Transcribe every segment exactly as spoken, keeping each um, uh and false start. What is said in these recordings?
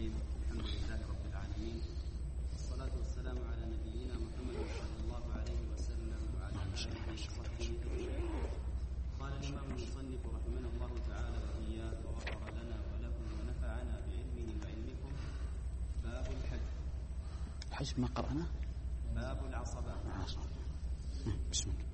الرحيم. الحمد لله رب العالمين، والصلاة والسلام على نبينا محمد صلى الله عليه وسلم وعلى آله وصحبه أجمعين. قال الإمام المصنف رحمه الله تعالى وإياه وغفر لنا ولكم ونفعنا بعلمه وعلمكم. باب الحج. الحج ما قرأنا؟ باب العصبات. بسم الله.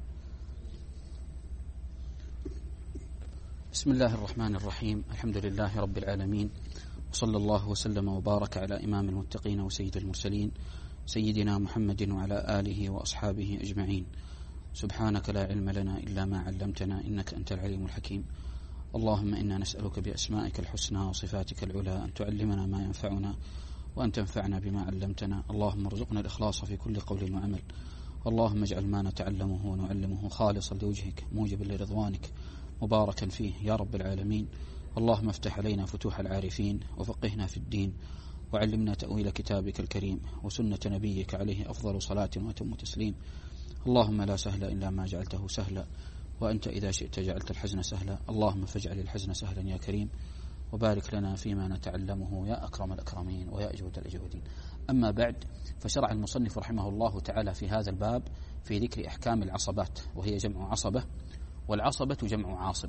بسم الله الرحمن الرحيم. الحمد لله رب العالمين، وصلى الله وسلم وبارك على إمام المتقين وسيد المرسلين سيدنا محمد وعلى آله وأصحابه أجمعين. سبحانك لا علم لنا إلا ما علمتنا إنك أنت العليم الحكيم. اللهم إنا نسألك بأسمائك الحسنى وصفاتك العلى أن تعلمنا ما ينفعنا وأن تنفعنا بما علمتنا. اللهم ارزقنا الإخلاص في كل قول وعمل. اللهم اجعل ما نتعلمه ونعلمه خالصا لوجهك موجبا لرضوانك مباركا فيه يا رب العالمين. اللهم افتح علينا فتوح العارفين وفقهنا في الدين وعلمنا تأويل كتابك الكريم وسنة نبيك عليه أفضل صلاة وأتم تسليم. اللهم لا سهل إلا ما جعلته سهلا، وأنت إذا شئت جعلت الحزن سهلا. اللهم فاجعل الحزن سهلا يا كريم، وبارك لنا فيما نتعلمه يا أكرم الأكرمين ويا أجود الأجودين. أما بعد، فشرع المصنف رحمه الله تعالى في هذا الباب في ذكر أحكام العصبات، وهي جمع عصبة، والعصبة جمع عاصب.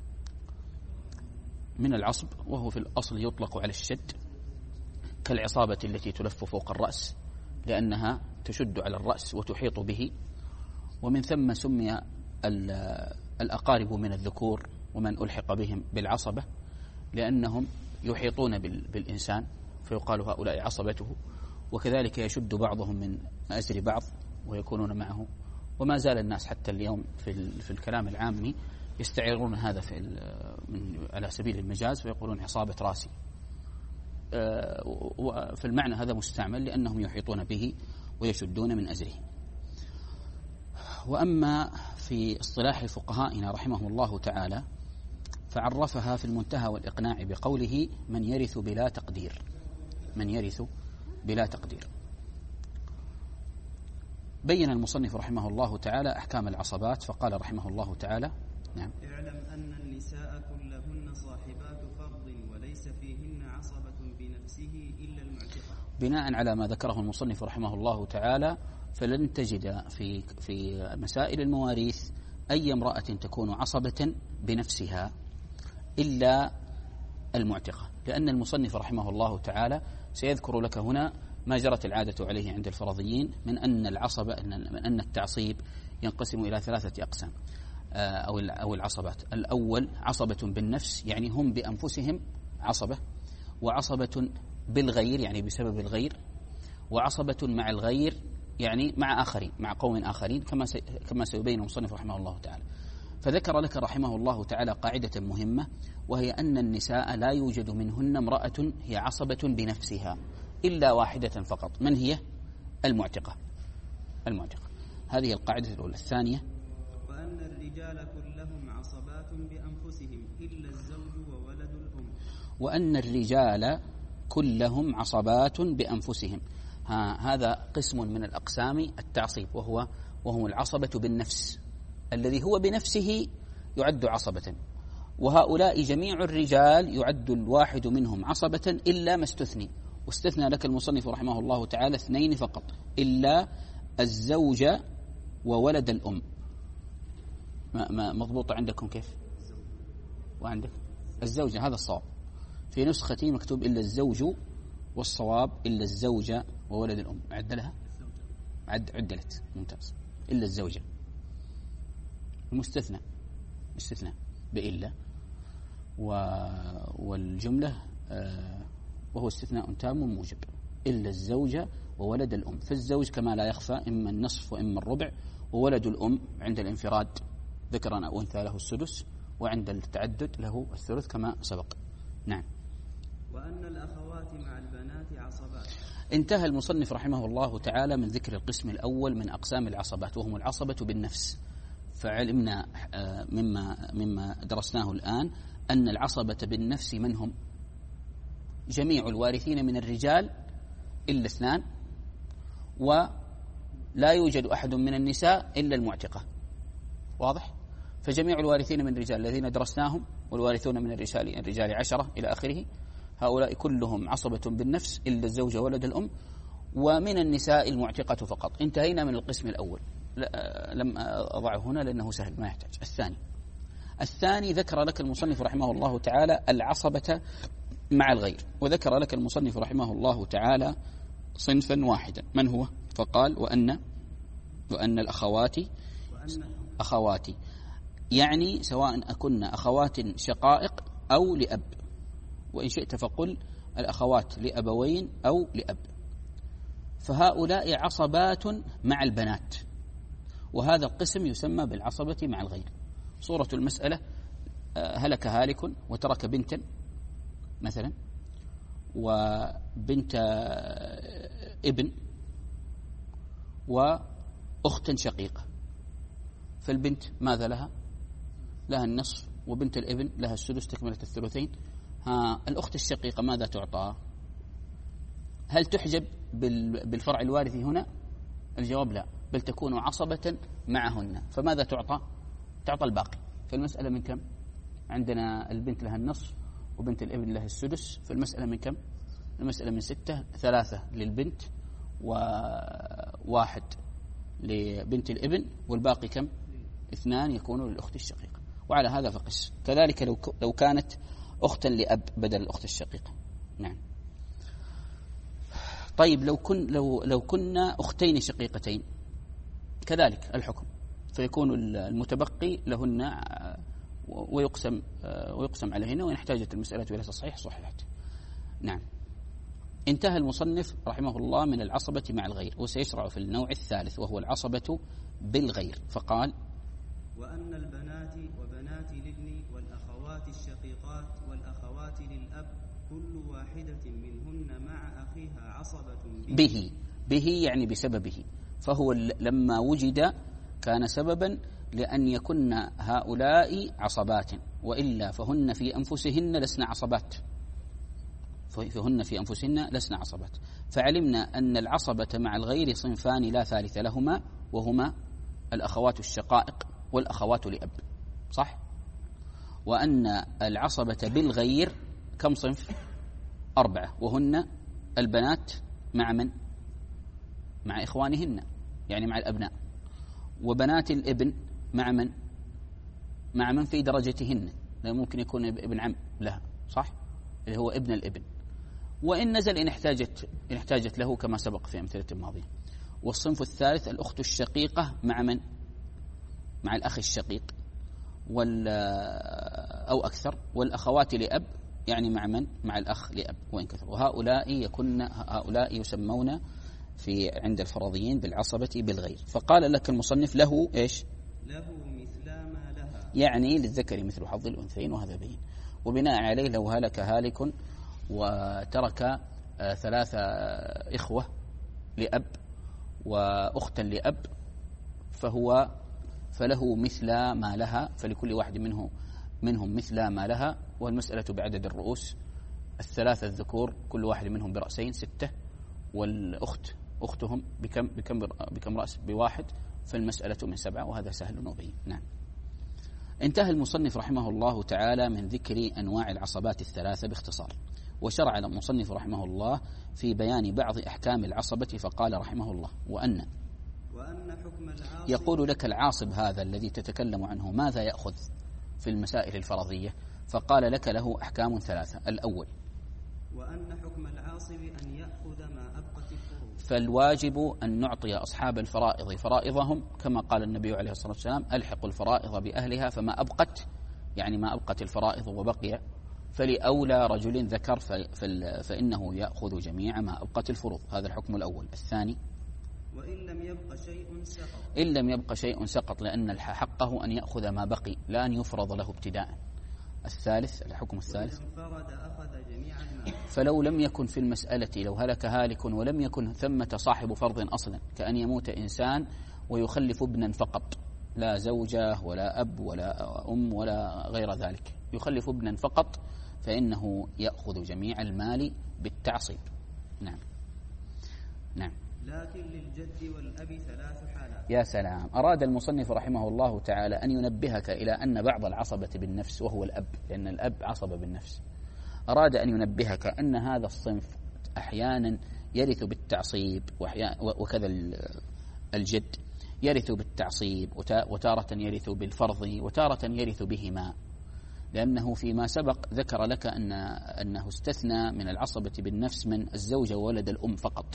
من العصب، وهو في الأصل يطلق على الشد كالعصابة التي تلف فوق الرأس لأنها تشد على الرأس وتحيط به، ومن ثم سمي الأقارب من الذكور ومن ألحق بهم بالعصبة لأنهم يحيطون بالإنسان فيقال هؤلاء عصبته. وكذلك يشد بعضهم من أزر بعض ويكونون معه، وما زال الناس حتى اليوم في في الكلام العامي يستعيرون هذا في من على سبيل المجاز فيقولون عصابة راسي، وفي المعنى هذا مستعمل لأنهم يحيطون به ويشدون من أزره. وأما في اصطلاح فقهائنا رحمه الله تعالى فعرفها في المنتهى والإقناع بقوله من يرث بلا تقدير. من يرث بلا تقدير. بين المصنف رحمه الله تعالى أحكام العصبات فقال رحمه الله تعالى: نعم. اعلم أن النساء كلهن صاحبات فرض وليس فيهن عصبة بنفسه إلا المعتقة. بناء على ما ذكره المصنف رحمه الله تعالى فلن تجد في في مسائل المواريث أي امرأة تكون عصبة بنفسها إلا المعتقة، لأن المصنف رحمه الله تعالى سيذكر لك هنا ما جرت العادة عليه عند الفرضيين من أن العصبة من أن التعصيب ينقسم إلى ثلاثة أقسام أو أو العصبات. الأول عصبة بالنفس، يعني هم بأنفسهم عصبة، وعصبة بالغير يعني بسبب الغير، وعصبة مع الغير يعني مع آخرين مع قوم آخرين كما كما سيبين المصنف رحمه الله تعالى. فذكر لك رحمه الله تعالى قاعدة مهمة، وهي أن النساء لا يوجد منهن امرأة هي عصبة بنفسها إلا واحدة فقط. من هي؟ المعتقة. المعتقة هذه القاعدة الأولى. الثانية: وأن الرجال كلهم عصبات بأنفسهم إلا الزوج وولد الأم. وأن الرجال كلهم عصبات بأنفسهم. ها هذا قسم من الأقسام التعصيب، وهو وهو العصبة بالنفس، الذي هو بنفسه يعد عصبة. وهؤلاء جميع الرجال يعد الواحد منهم عصبة إلا ما استثني، واستثنى لك المصنف رحمه الله تعالى اثنين فقط: إلا الزوج وولد الأم. ما ما مضبوطة عندكم كيف؟ وعندك الزوجة، هذا الصواب. في نسختي مكتوب إلا الزوج، والصواب إلا الزوجة وولد الأم. عدلها؟ عد عدلت، ممتاز. إلا الزوجة المستثنى استثناء بإلا، والجملة آه وهو استثناء تام موجب. إلا الزوجة وولد الأم. فالزوج كما لا يخفى إما النصف وإما الربع، وولد الأم عند الانفراد ذكرا أو أنثى له السدس، وعند التعدد له الثلث كما سبق. نعم. وأن الأخوات مع البنات عصبات. انتهى المصنف رحمه الله تعالى من ذكر القسم الأول من أقسام العصبات، وهم العصبة بالنفس. فعلمنا مما مما درسناه الآن أن العصبة بالنفس من هم؟ جميع الوارثين من الرجال إلا اثنان، ولا يوجد أحد من النساء إلا المعتقة. واضح؟ فجميع الوارثين من الرجال الذين درسناهم، والوارثون من الرجال الرجال عشرة إلى آخره، هؤلاء كلهم عصبة بالنفس إلا الزوجة ولد الأم، ومن النساء المعتقة فقط. انتهينا من القسم الأول، لم أضعه هنا لأنه سهل ما يحتاج. الثاني الثاني ذكر لك المصنف رحمه الله تعالى العصبة مع الغير، وذكر لك المصنف رحمه الله تعالى صنفا واحدا، من هو؟ فقال وأن وأن الأخوات أخواتي، يعني سواء أكن أخوات شقائق أو لأب، وإن شئت فقل الأخوات لأبوين أو لأب، فهؤلاء عصبات مع البنات، وهذا القسم يسمى بالعصبة مع الغير. صورة المسألة: هلك هالك وترك بنتا مثلا وبنت ابن وأختا شقيقة، فالبنت ماذا لها؟ لها النصف، وبنت الابن لها السدس تكملة الثلثين. ها الأخت الشقيقة ماذا تعطى؟ هل تحجب بالفرع الوارث هنا؟ الجواب لا، بل تكون عصبة معهن. فماذا تعطى؟ تعطى الباقي. فالمسألة من كم؟ عندنا البنت لها النصف وبنت الابن لها السدس، فالمسألة من كم؟ المسألة من ستة، ثلاثة للبنت وواحد لبنت الابن، والباقي كم؟ اثنان يكونوا للأخت الشقيقة. وعلى هذا فقس. كذلك لو لو كانت أختا لأب بدل الأخت الشقيقة. نعم. طيب لو كن لو لو كنا أختين شقيقتين كذلك الحكم، فيكون المتبقي لهن ويقسم ويقسم عليهن، وإن احتاجت المسألة إلى تصحيح صححت. نعم. انتهى المصنف رحمه الله من العصبة مع الغير، وسيشرع في النوع الثالث وهو العصبة بالغير، فقال: وأن البنات وبنات الابن والأخوات الشقيقات والأخوات للأب كل واحدة منهن مع أخيها عصبة به به, به يعني بسببه، فهو لما وجد كان سببا لأن يكن هؤلاء عصبات، وإلا فهن في أنفسهن لسن عصبات، فهن في أنفسهن لسن عصبات. فعلمنا أن العصبة مع الغير صنفان لا ثالث لهما، وهما الأخوات الشقائق والأخوات لأب، صح؟ وأن العصبة بالغير كم صنف؟ أربعة، وهن البنات مع من؟ مع إخوانهن، يعني مع الأبناء، وبنات الابن مع من؟ مع من في درجتهن، لا ممكن يكون ابن عم لها، صح؟ اللي هو ابن الابن، وإن نزل إن احتاجت إن احتاجت له كما سبق في أمثلة الماضية. والصنف الثالث الأخت الشقيقة مع من؟ مع الأخ الشقيق وال أو أكثر، والأخوات لأب يعني مع من؟ مع الأخ لأب وإن كثر. وهؤلاء يكون هؤلاء يسمون في عند الفرضيين بالعصبة بالغير. فقال لك المصنف: له إيش؟ له مثل ما لها، يعني للذكر مثل حظ الأنثيين، وهذا بين. وبناء عليه لو هلك هالك وترك آه ثلاثة إخوة لأب وأختا لأب، فهو فله مثل ما لها، فلكل واحد منه منهم مثل ما لها، والمسألة بعدد الرؤوس، الثلاثة الذكور كل واحد منهم برأسين ستة، والأخت أختهم بكم بكم بكم رأس؟ بواحد، فالمسألة من سبعة، وهذا سهل وبين. نعم. انتهى المصنف رحمه الله تعالى من ذكر أنواع العصبات الثلاثة باختصار، وشرع المصنف رحمه الله في بيان بعض أحكام العصبة، فقال رحمه الله: وأن وأن حكم العاصب، يقول لك العاصب هذا الذي تتكلم عنه ماذا يأخذ في المسائل الفرضية؟ فقال لك له أحكام ثلاثة. الأول: وأن حكم العاصب أن يأخذ ما أبقت الفروض، فالواجب أن نعطي أصحاب الفرائض فرائضهم، كما قال النبي عليه الصلاة والسلام: ألحقوا الفرائض بأهلها، فما أبقت يعني ما أبقت الفرائض وبقي فلأولى رجل ذكر فإنه يأخذ جميع ما أبقت الفروض. هذا الحكم الأول. الثاني: وإن لم يبق شيء سقط، إن لم يبق شيء سقط، لأن حقه أن يأخذ ما بقي لا أن يفرض له ابتداء. الثالث الحكم الثالث: فرد أخذ جميع المال، فلو لم يكن في المسألة، لو هلك هالك ولم يكن ثمة صاحب فرض أصلا، كأن يموت إنسان ويخلف ابنا فقط، لا زوجة ولا أب ولا أم ولا غير ذلك، يخلف ابنا فقط، فإنه يأخذ جميع المال بالتعصيب. نعم. نعم. لكن للجد والأب ثلاث حالات. يا سلام. أراد المصنف رحمه الله تعالى أن ينبهك إلى أن بعض العصبة بالنفس وهو الأب، لأن الأب عصب بالنفس. أراد أن ينبهك أن هذا الصنف أحيانا يرث بالتعصيب، وكذا الجد يرث بالتعصيب، وتارة يرث بالفرض، وتارة يرث بهما، لأنه فيما سبق ذكر لك أن أنه استثنى من العصبة بالنفس من الزوجة وولد الأم فقط،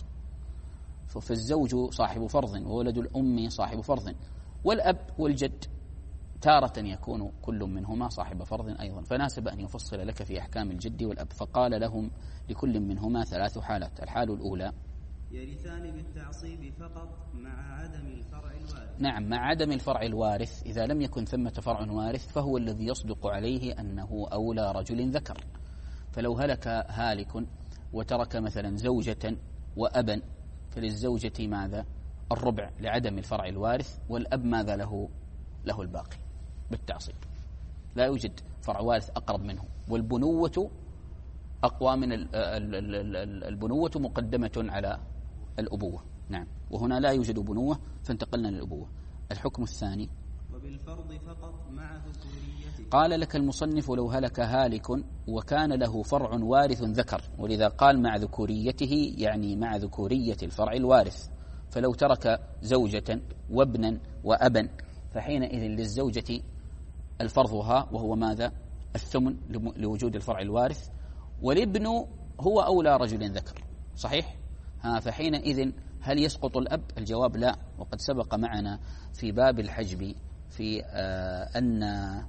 فالزوج صاحب فرض وولد الأم صاحب فرض، والأب والجد تارة يكون كل منهما صاحب فرض أيضا، فناسب أن يفصل لك في أحكام الجد والأب. فقال لهم لكل منهما ثلاث حالات. الحال الأولى يرثان بالتعصيب فقط مع عدم الفرع الوارث. نعم، مع عدم الفرع الوارث. إذا لم يكن ثمة فرع وارث فهو الذي يصدق عليه أنه أولى رجل ذكر. فلو هلك هالك وترك مثلا زوجة وأبا، فللزوجة ماذا؟ الربع لعدم الفرع الوارث، والأب ماذا له؟ له الباقي بالتعصيب، لا يوجد فرع وارث أقرب منه، والبنوة أقوى من البنوة مقدمة على الأبوة. نعم، وهنا لا يوجد بنوة فانتقلنا للأبوة. الحكم الثاني وبالفرض فقط مع ذكوريته. قال لك المصنف لو هلك هالك وكان له فرع وارث ذكر، ولذا قال مع ذكوريته، يعني مع ذكورية الفرع الوارث. فلو ترك زوجة وابنا وأبا فحينئذ للزوجة الفرضها، وهو ماذا؟ الثمن لوجود الفرع الوارث، والابن هو أولى رجل ذكر. صحيح؟ ها، فحينئذ هل يسقط الأب؟ الجواب لا، وقد سبق معنا في باب الحجب في آه أن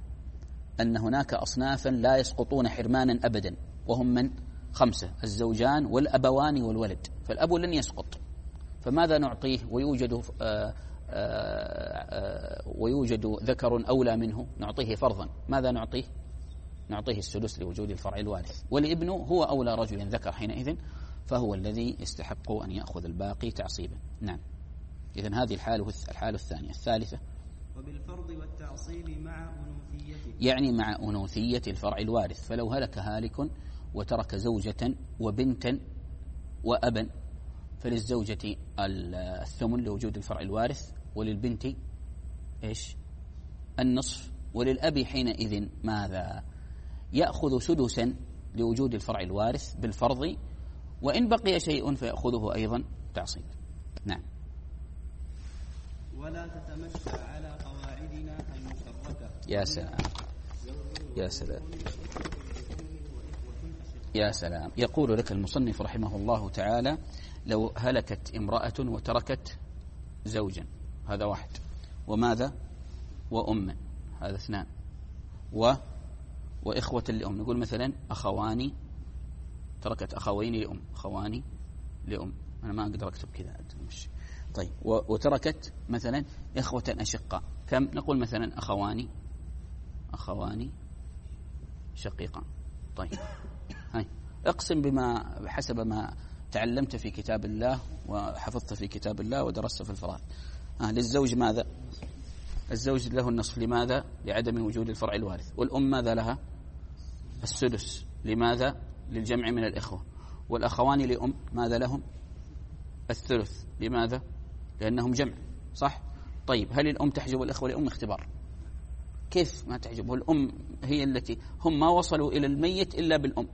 أن هناك أصنافا لا يسقطون حرمانا أبدا، وهم من؟ خمسة: الزوجان والأبوان والولد. فالأب لن يسقط، فماذا نعطيه ويوجد آه آه آه ويوجد ذكر أولى منه؟ نعطيه فرضا. ماذا نعطيه؟ نعطيه السدس لوجود الفرع الوارث. والابن هو أولى رجل ذكر حينئذ، فهو الذي يستحق أن يأخذ الباقي تعصيبا. نعم، إذن هذه الحالة الحالة الثانية. الثالثة وبالفرض والتعصيب مع أنوثيته، يعني مع أنوثية الفرع الوارث. فلو هلك هالك وترك زوجة وبنتا وأبا، فللزوجة الثمن لوجود الفرع الوارث، وللبنت إيش؟ النصف، وللأب حينئذ ماذا؟ يأخذ سدسا لوجود الفرع الوارث بالفرض، وإن بقي شيء فيأخذه أيضا تعصيبا. نعم. ولا تتمشى على قواعدنا المشركة. يا سلام يا سلام يا سلام. يقول لك المصنف رحمه الله تعالى: لو هلكت امرأة وتركت زوجا، هذا واحد، وماذا؟ وأما، هذا اثنان، و وإخوة لأم. نقول مثلا أخواني، تركت أخوين لأم، أخواني لأم، أنا ما أقدر أكتب كذا. طيب، وتركت مثلا إخوة أشقاء، كم؟ نقول مثلا أخواني أخواني شقيقان. طيب، هاي اقسم بما حسب ما تعلمت في كتاب الله وحفظت في كتاب الله ودرست في الفرائض. آه للزوج ماذا؟ الزوج له النصف، لماذا؟ لعدم وجود الفرع الوارث. والأم ماذا لها؟ السدس، لماذا؟ للجمع من الإخوة. والأخوان لأم ماذا لهم؟ الثلث، لماذا؟ لأنهم جمع. صح؟ طيب، هل الأم تحجب الإخوة لأم؟ اختبار. كيف ما تحجبه؟ الأم هي التي هم ما وصلوا إلى الميت إلا بالأم.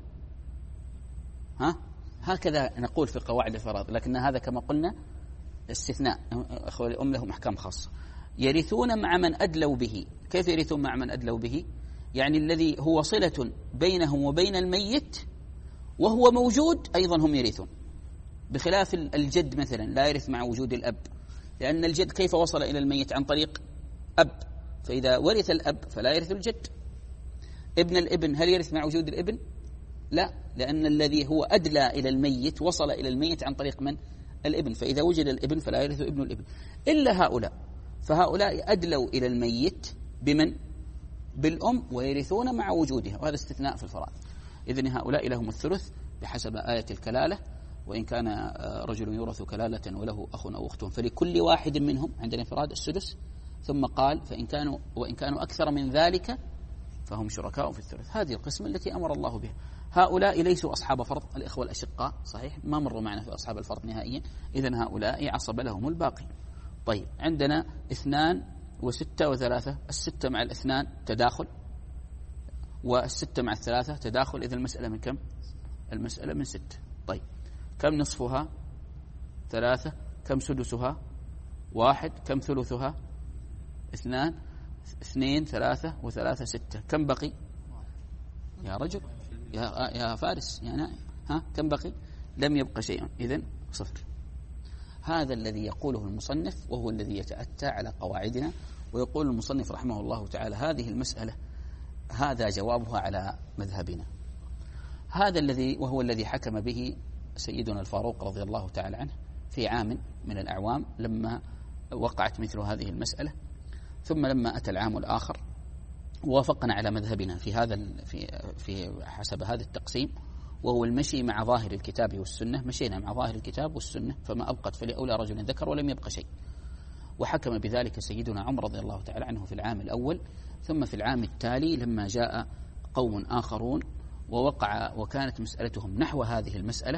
ها؟ هكذا نقول في قواعد الفرائض، لكن هذا كما قلنا استثناء. أخوة الأم لهم أحكام خاصة. يرثون مع من أدلوا به. كيف يرثون مع من أدلوا به؟ يعني الذي هو صلة بينهم وبين الميت وهو موجود أيضا هم يرثون، بخلاف الجد مثلا لا يرث مع وجود الأب، لأن الجد كيف وصل إلى الميت؟ عن طريق أب، فإذا ورث الأب فلا يرث الجد. ابن الابن هل يرث مع وجود الابن؟ لا، لأن الذي هو أدلى إلى الميت وصل إلى الميت عن طريق من؟ الابن، فإذا وجد الابن فلا يرث ابن الابن إلا هؤلاء. فهؤلاء أدلوا إلى الميت بمن؟ بالأم، ويرثون مع وجودها، وهذا استثناء في الفرائض. إذن هؤلاء لهم الثلث بحسب آية الكلالة، وإن كان رجل يورث كلالة وله أخ أو أخت فلكل واحد منهم عند الانفراد السدس. ثم قال: فإن كانوا وإن كانوا أكثر من ذلك فهم شركاء في الثلث. هذه القسمة التي أمر الله بها. هؤلاء ليسوا أصحاب فرض، الإخوة الأشقاء صحيح ما مروا معنا في أصحاب الفرض نهائيا، إذن هؤلاء عصب لهم الباقي. طيب، عندنا اثنان وستة وثلاثة، الستة مع الاثنان تداخل، والستة مع الثلاثة تداخل، إذا المسألة من كم؟ المسألة من ستة. طيب كم نصفها؟ ثلاثة. كم سدسها؟ واحد. كم ثلثها؟ اثنان. اثنين. ثلاثة وثلاثة ستة. كم بقي يا رجل يا يا فارس يا نائم؟ ها كم بقي؟ لم يبقى شيء، إذن صفر. هذا الذي يقوله المصنف، وهو الذي يتأتى على قواعدنا. ويقول المصنف رحمه الله تعالى هذه المسألة هذا جوابها على مذهبنا. هذا الذي وهو الذي حكم به سيدنا الفاروق رضي الله تعالى عنه في عام من الأعوام لما وقعت مثل هذه المسألة. ثم لما أتى العام الآخر وافقنا على مذهبنا في هذا في في حسب هذا التقسيم، وهو المشي مع ظاهر الكتاب والسنة. مشينا مع ظاهر الكتاب والسنة، فما أبقت فلأولى رجل ذكر ولم يبق شيء. وحكم بذلك سيدنا عمر رضي الله تعالى عنه في العام الأول. ثم في العام التالي لما جاء قوم آخرون ووقع وكانت مسألتهم نحو هذه المسألة،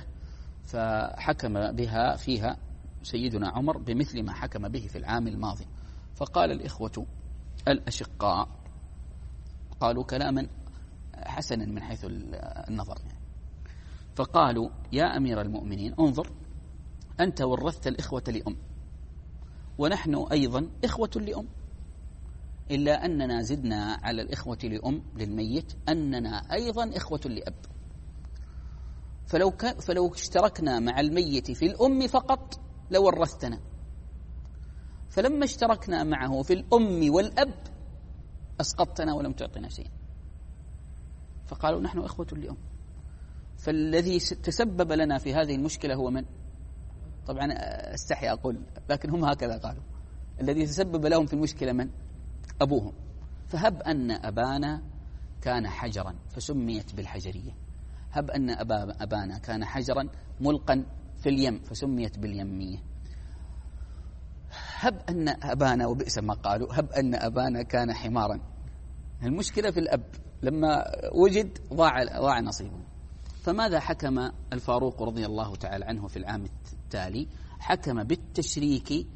فحكم بها فيها سيدنا عمر بمثل ما حكم به في العام الماضي. فقال الإخوة الأشقاء قالوا كلاما حسنا من حيث النظر، فقالوا يا أمير المؤمنين انظر، أنت ورثت الإخوة لأم، ونحن أيضا إخوة لأم، إلا أننا زدنا على الإخوة لأم للميت أننا أيضا إخوة لأب. فلو, فلو اشتركنا مع الميت في الأم فقط لورثتنا، فلما اشتركنا معه في الأم والأب أسقطتنا ولم تعطنا شيئا. فقالوا نحن إخوة لأم. فالذي تسبب لنا في هذه المشكلة هو من؟ طبعا استحي أقول، لكن هم هكذا قالوا. الذي تسبب لهم في المشكلة من؟ أبوهم. فهب أن أبانا كان حجرا فسميت بالحجرية، هب أن أبا أبانا كان حجرا ملقا في اليم فسميت باليمية، هب أن أبانا وبئس ما قالوا هب أن أبانا كان حمارا. المشكلة في الأب، لما وجد ضاع ضاع نصيبه. فماذا حكم الفاروق رضي الله تعالى عنه في العام التالي؟ حكم بالتشريك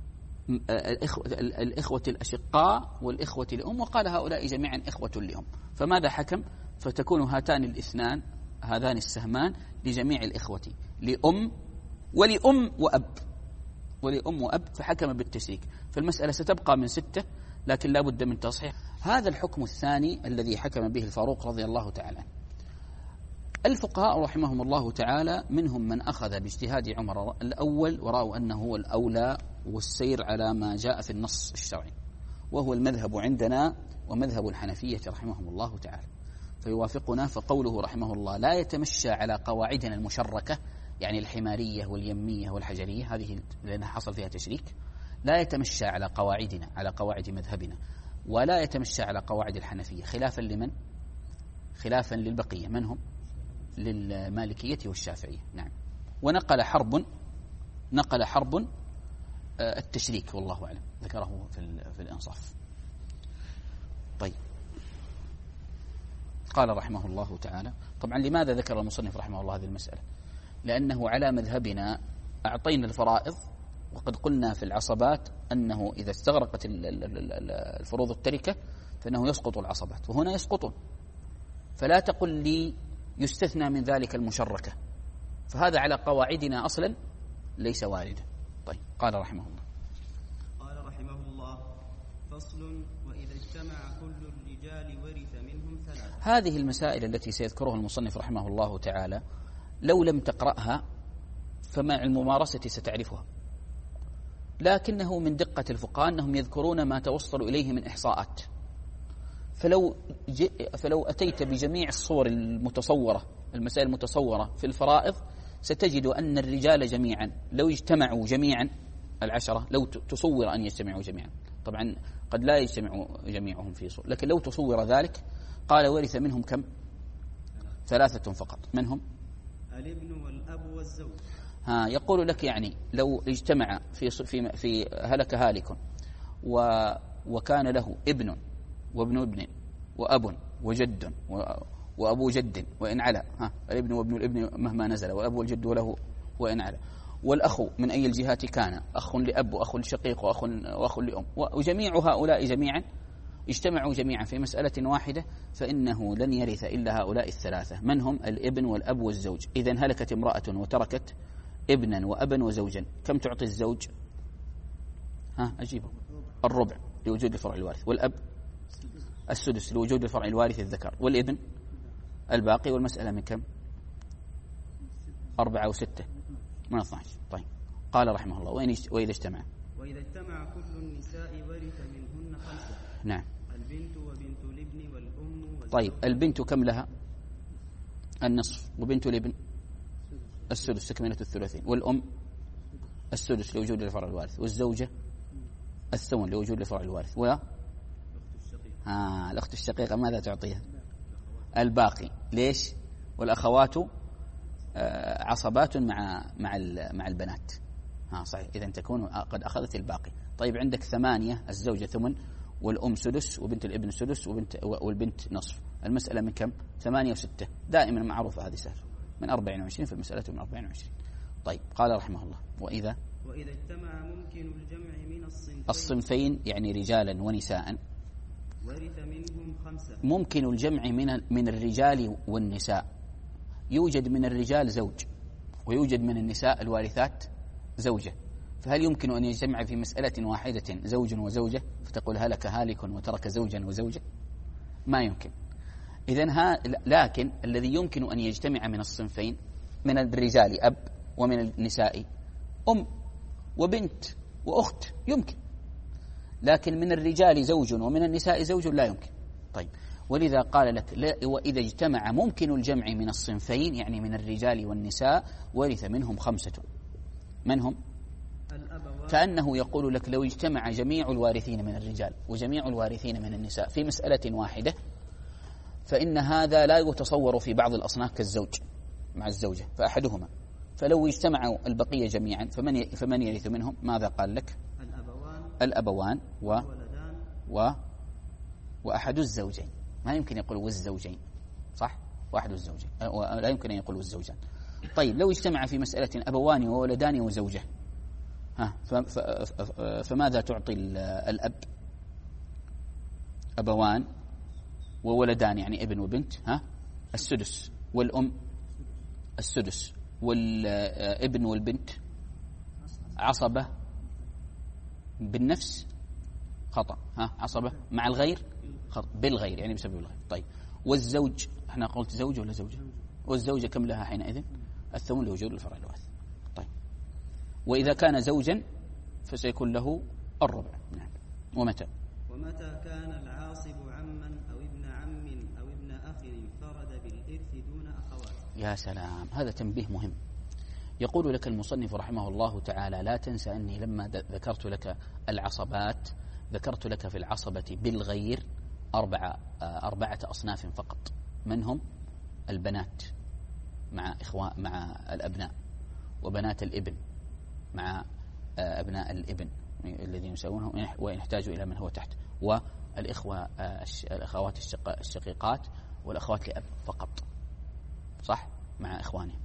الإخوة الأشقاء والإخوة الأم، وقال هؤلاء جميعا إخوة لأم. فماذا حكم؟ فتكون هاتان الاثنان هذان السهمان لجميع الإخوة لأم ولأم وأب ولأم وأب، فحكم بالتشريك. فالمسألة ستبقى من ستة، لكن لا بد من تصحيح. هذا الحكم الثاني الذي حكم به الفاروق رضي الله تعالى. الفقهاء رحمهم الله تعالى منهم من أخذ باجتهاد عمر الأول ورأوا أنه هو الأولى والسير على ما جاء في النص الشرعي، وهو المذهب عندنا ومذهب الحنفية رحمهم الله تعالى. فيوافقنا، فقوله رحمه الله لا يتمشى على قواعدنا المشركة، يعني الحمارية واليمية والحجرية، هذه لأنها حصل فيها تشريك، لا يتمشى على قواعدنا على قواعد مذهبنا، ولا يتمشى على قواعد الحنفية، خلافا لمن؟ خلافا للبقية، من هم؟ للمالكية والشافعية. نعم. ونقل حرب نقل حرب التشريك والله أعلم، ذكره في في الإنصاف. طيب، قال رحمه الله تعالى، طبعا لماذا ذكر المصنف رحمه الله هذه المسألة؟ لأنه على مذهبنا أعطينا الفرائض، وقد قلنا في العصبات أنه إذا استغرقت الفروض التركة فإنه يسقط العصبات، وهنا يسقطون، فلا تقل لي يستثنى من ذلك المشركة، فهذا على قواعدنا أصلا ليس واردا. طيب، قال رحمه الله قال رحمه الله فصل وإذا اجتمع كل الرجال ورث منهم ثلاثة. هذه المسائل التي سيذكرها المصنف رحمه الله تعالى لو لم تقرأها فمع الممارسة ستعرفها، لكنه من دقة الفقهاء أنهم يذكرون ما توصلوا إليه من إحصاءات. فلو فلو أتيت بجميع الصور المتصورة، المسائل المتصورة في الفرائض، ستجد أن الرجال جميعا لو اجتمعوا جميعا العشرة، لو تصور أن يجتمعوا جميعا، طبعا قد لا يجتمعوا جميعهم في صور، لكن لو تصور ذلك، قال ورث منهم كم؟ ثلاثة فقط. منهم الابن والأب والزوج. ها يقول لك يعني لو اجتمع في في في هلك هالك و وكان له ابن وابن ابن وأب وجد وأبو جد وإن علا، ها الابن وابن الابن مهما نزل، والأب والجد وله وإن علا، والأخ من أي الجهات كان، أخ لأب وأخ لشقيق وأخ وأخ لأم، وجميع هؤلاء جميعا اجتمعوا جميعا في مسألة واحدة فإنه لن يرث إلا هؤلاء الثلاثة. من هم؟ الابن والأب والزوج. إذن هلكت امرأة وتركت ابنا وأبا وزوجا، كم تعطي الزوج؟ ها أجيبه. الربع لوجود الفرع الوارث، والأب السدس لوجود الفرع الوارث الذكر، والابن الباقي، والمسألة من كم؟ أربعة وستة من اثني عشر. طيب قال رحمه الله وإن وإذا اجتمع وإذا اجتمع كل النساء ورث منهن خمسة. نعم. البنت وبنت الابن والأم والزوج. طيب البنت كم لها؟ النصف، وبنت الابن السدس تكملة الثلثين، والأم السدس لوجود الفرع الوارث، والزوجة الثمن لوجود الفرع الوارث، و آه الأخت الشقيقة ماذا تعطيها؟ الباقي. ليش؟ والأخوات آه عصبات مع مع مع البنات. ها صحيح، إذا تكون قد أخذت الباقي. طيب عندك ثمانية، الزوجة ثمن، والأم سدس، وبنت الابن سدس، وبنت والبنت نصف. المسألة من كم؟ ثمانية وستة. دائما معروفة هذه سهلة، من أربعين وعشرين في المسألة من أربعين وعشرين. طيب قال رحمه الله وإذا وإذا اجتمع ممكن الجمع من الصنفين الصنفين يعني رجالا ونساء ورث منهم خمسة. ممكن الجمع من من الرجال والنساء. يوجد من الرجال زوج، ويوجد من النساء الوارثات زوجة، فهل يمكن أن يجتمع في مسألة واحدة زوج وزوجة فتقول هلك هالك وترك زوجا وزوجة؟ ما يمكن. إذن ها لكن الذي يمكن أن يجتمع من الصنفين من الرجال أب ومن النساء أم وبنت وأخت يمكن، لكن من الرجال زوج ومن النساء زوج لا يمكن. طيب ولذا قال لك لا، وإذا اجتمع ممكن الجمع من الصنفين يعني من الرجال والنساء ورث منهم خمسة. من هم؟ الأبوان. كأنه يقول لك لو اجتمع جميع الوارثين من الرجال وجميع الوارثين من النساء في مسألة واحدة فإن هذا لا يتصور في بعض الأصناف كالزوج مع الزوجة فأحدهما، فلو اجتمعوا البقية جميعا فمن فمن يرث منهم؟ ماذا قال لك؟ الأبوان الأبوان و و وأحد الزوجين. ما يمكن يقول والزوجين، صح؟ وأحد الزوجين، لا يمكن أن يقول والزوجان. طيب لو اجتمع في مسألة أبوان وولدان وزوجة، ها فماذا تعطي الأب؟ أبوان وولدان يعني ابن وبنت، ها السدس، والأم السدس، والابن والبنت عصبة بالنفس خطأ، ها عصبة مع الغير خطأ بالغير يعني بسبب الغير. طيب والزوج، احنا قلت زوج ولا زوجة؟ والزوجة كم لها حينئذ؟ الثمن لوجود الفرع الوارث. طيب وإذا كان زوجا فسيكون له الربع. نعم. ومتى ومتى كان العاصب عما أو ابن عم أو ابن أخ انفرد بالإرث دون أخوات. يا سلام، هذا تنبيه مهم. يقول لك المصنف رحمه الله تعالى لا تنسى أني لما ذكرت لك العصبات ذكرت لك في العصبة بالغير أربعة, أربعة أصناف فقط. من هم؟ البنات مع إخوة مع الأبناء، وبنات الابن مع أبناء الابن الذين يساوونه وإن احتاجوا إلى من هو تحت، والإخوة الأخوات الشقيقات والأخوات لأب فقط، صح؟ مع إخوانهم.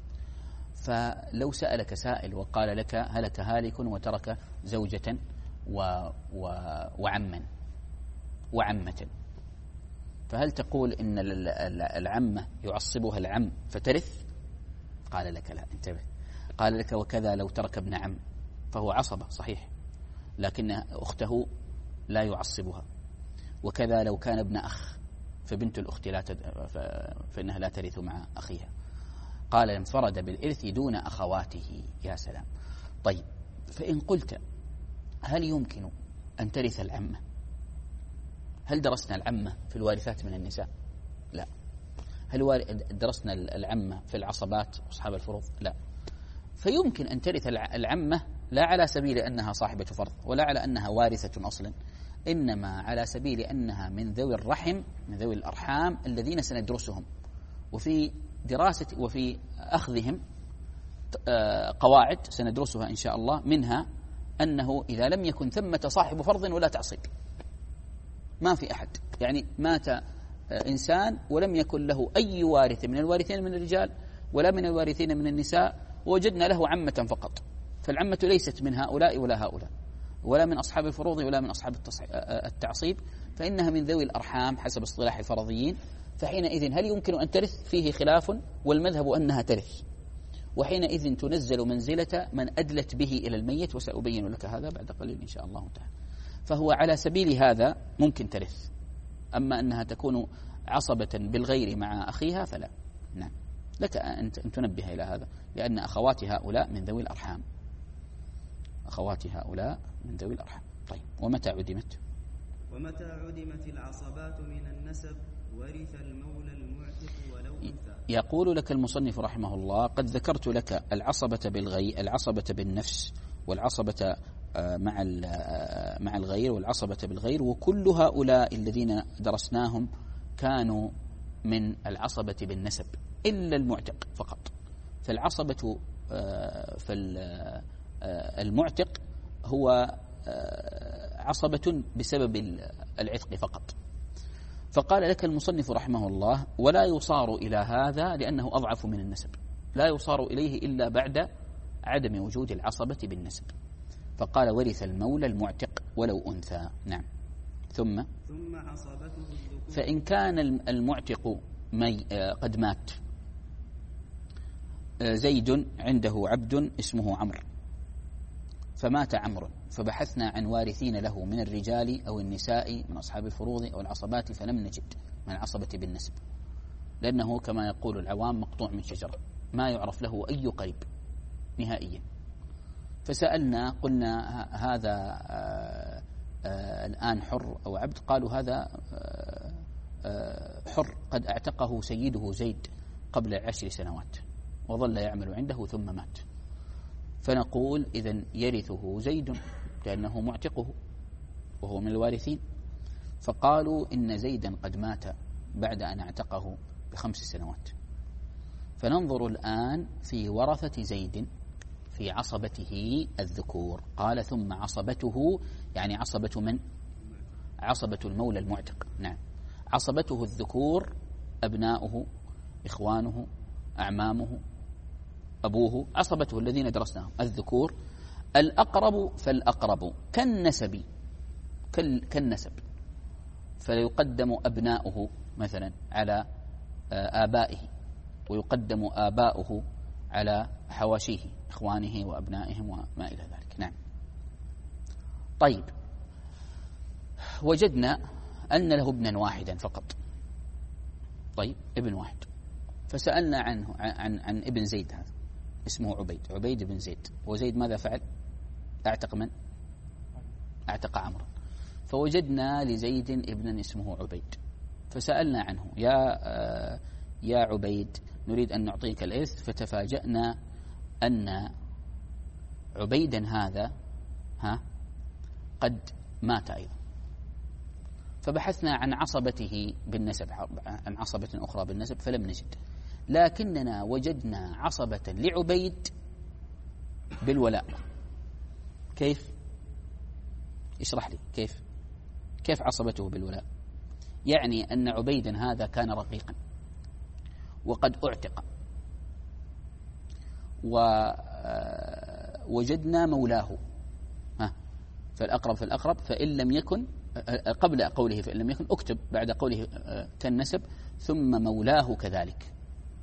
فلو سألك سائل وقال لك هلك هالك وترك زوجة و و وعما وعمة، فهل تقول إن العمة يعصبها العم فترث؟ قال لك لا، انتبه. قال لك وكذا لو ترك ابن عم فهو عصبة صحيح، لكن أخته لا يعصبها. وكذا لو كان ابن أخ فبنت الأخت لا تد... فإنها لا ترث مع أخيها. قال انفرد بالإرث دون أخواته. يا سلام. طيب فإن قلت هل يمكن أن ترث العمة؟ هل درسنا العمة في الوارثات من النساء؟ لا. هل درسنا العمة في العصبات أصحاب الفروض؟ لا. فيمكن أن ترث العمة لا على سبيل أنها صاحبة فرض ولا على أنها وارثة أصلا، إنما على سبيل أنها من ذوي الرحم من ذوي الأرحام الذين سندرسهم، وفي دراسة وفي أخذهم قواعد سندرسها إن شاء الله، منها أنه إذا لم يكن ثمة صاحب فرض ولا تعصيب، ما في أحد، يعني مات إنسان ولم يكن له أي وارث من الوارثين من الرجال ولا من الوارثين من النساء، ووجدنا له عمة فقط، فالعمة ليست من هؤلاء ولا هؤلاء، ولا من أصحاب الفروض ولا من أصحاب التعصيب، فإنها من ذوي الأرحام حسب اصطلاح الفرضيين. فحينئذ هل يمكن أن ترث؟ فيه خلاف، والمذهب أنها ترث، وحينئذ تنزل منزلة من أدلت به إلى الميت، وسأبين لك هذا بعد قليل إن شاء الله تعالى. فهو على سبيل هذا ممكن ترث، أما أنها تكون عصبة بالغير مع أخيها فلا. نعم، لك أن تنبه إلى هذا، لأن أخوات هؤلاء من ذوي الأرحام، أخوات هؤلاء من ذوي الأرحام. طيب، ومتى عدمت؟ ومتى عدمت العصبات من النسب ورث المولى المعتق ولو أنثى. يقول لك المصنف رحمه الله: قد ذكرت لك العصبة بالغير، العصبة بالنفس، والعصبة مع مع الغير، والعصبة بالغير، وكل هؤلاء الذين درسناهم كانوا من العصبة بالنسب إلا المعتق فقط. فالعصبة فالمعتق هو عصبة بسبب العتق فقط. فقال لك المصنف رحمه الله: ولا يصار إلى هذا لأنه أضعف من النسب، لا يصار إليه إلا بعد عدم وجود العصبة بالنسب. فقال: ورث المولى المعتق ولو أنثى. نعم. ثم ثم عصبته الذكور. فإن كان المعتق مي قد مات، زيد عنده عبد اسمه عمرو، فمات عمرو، فبحثنا عن وارثين له من الرجال أو النساء من أصحاب الفروض أو العصبات، فلم نجد من العصبة بالنسب، لأنه كما يقول العوام مقطوع من شجرة، ما يعرف له أي قريب نهائيا. فسألنا قلنا: هذا آآ آآ الآن حر أو عبد؟ قالوا: هذا حر قد اعتقه سيده زيد قبل عشر سنوات وظل يعمل عنده ثم مات. فنقول: إذن يرثه زيد لأنه معتقه وهو من الوارثين. فقالوا: إن زيدا قد مات بعد أن اعتقه بخمس سنوات. فننظر الآن في ورثة زيد في عصبته الذكور. قال: ثم عصبته، يعني عصبة من؟ عصبة المولى المعتق. نعم. عصبته الذكور أبناؤه، إخوانه، أعمامه، أبوه، عصبته الذين درسناهم الذكور. الأقرب فالأقرب كالنسب، كالنسب، فيقدم أبناؤه مثلا على آبائه، ويقدم آباؤه على حواشيه، إخوانه وأبنائهم وما إلى ذلك. نعم. طيب، وجدنا أن له ابنا واحدا فقط. طيب، ابن واحد. فسألنا عنه عن عن ابن زيد، هذا اسمه عبيد، عبيد بن زيد. وزيد ماذا فعل؟ اعتق من؟ اعتق عمرو. فوجدنا لزيد ابنا اسمه عبيد، فسألنا عنه: يا آه يا عبيد، نريد أن نعطيك الإرث. فتفاجأنا أن عبيدا هذا ها قد مات أيضا. فبحثنا عن عصبته بالنسب، عن عصبة أخرى بالنسب، فلم نجد، لكننا وجدنا عصبة لعبيد بالولاء. كيف؟ اشرح لي كيف كيف عصبته بالولاء؟ يعني أن عبيدا هذا كان رقيقا وقد أعتق، ووجدنا مولاه، ها فالأقرب فالأقرب، فإن لم يكن، قبل قوله فإن لم يكن اكتب بعد قوله كالنسب، ثم مولاه كذلك.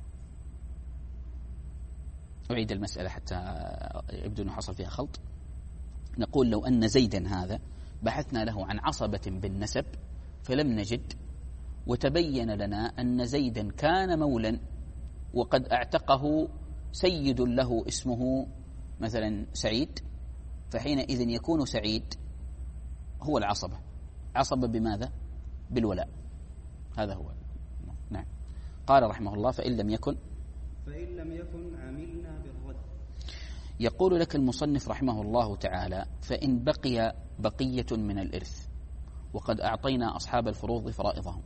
أعيد المسألة حتى يبدو أنه حصل فيها خلط. نقول: لو أن زيدا هذا بحثنا له عن عصبة بالنسب فلم نجد، وتبين لنا أن زيدا كان مولا وقد اعتقه سيد له اسمه مثلا سعيد، فحينئذ يكون سعيد هو العصبة. عصبة بماذا؟ بالولاء. هذا هو. نعم. قال رحمه الله: فإن لم يكن فإن لم يكن عملنا بالرد. يقول لك المصنف رحمه الله تعالى: فإن بقي بقية من الإرث، وقد أعطينا أصحاب الفروض فرائضهم،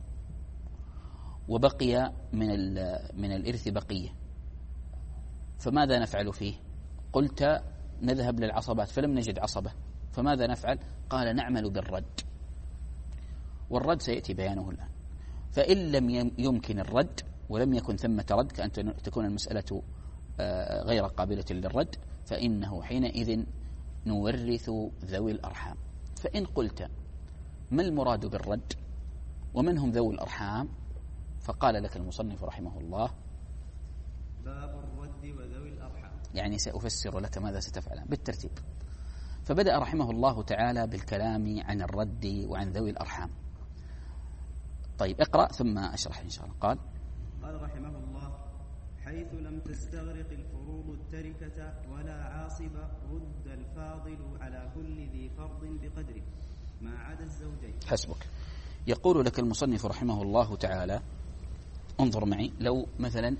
وبقي من من الإرث بقية، فماذا نفعل فيه؟ قلت: نذهب للعصبات، فلم نجد عصبة، فماذا نفعل؟ قال: نعمل بالرد، والرد سيأتي بيانه الآن. فإن لم يمكن الرد ولم يكن ثمة رد، كأن تكون المسألة غير قابلة للرد، فإنه حينئذ نورث ذوي الأرحام. فإن قلت ما المراد بالرد ومن هم ذوي الأرحام، فقال لك المصنف رحمه الله باب الرد وذوي الأرحام، يعني سأفسر لك ماذا ستفعل بالترتيب. فبدأ رحمه الله تعالى بالكلام عن الرد وعن ذوي الأرحام. طيب اقرأ ثم أشرح إن شاء الله. قال قال رحمه الله: حيث لم تستغرق الفروض التركة ولا عاصب رد الفاضل على كل ذي فرض بقدره ما عدا الزوجين. حسبك. يقول لك المصنف رحمه الله تعالى، انظر معي، لو مثلا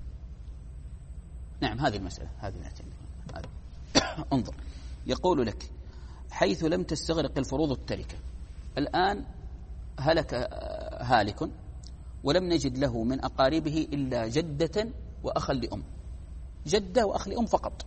نعم هذه المسألة هذه هذه انظر، يقول لك حيث لم تستغرق الفروض التركة. الآن هلك هالك ولم نجد له من أقاربه إلا جدة وأخا لأم، جدة وأخ لأم فقط.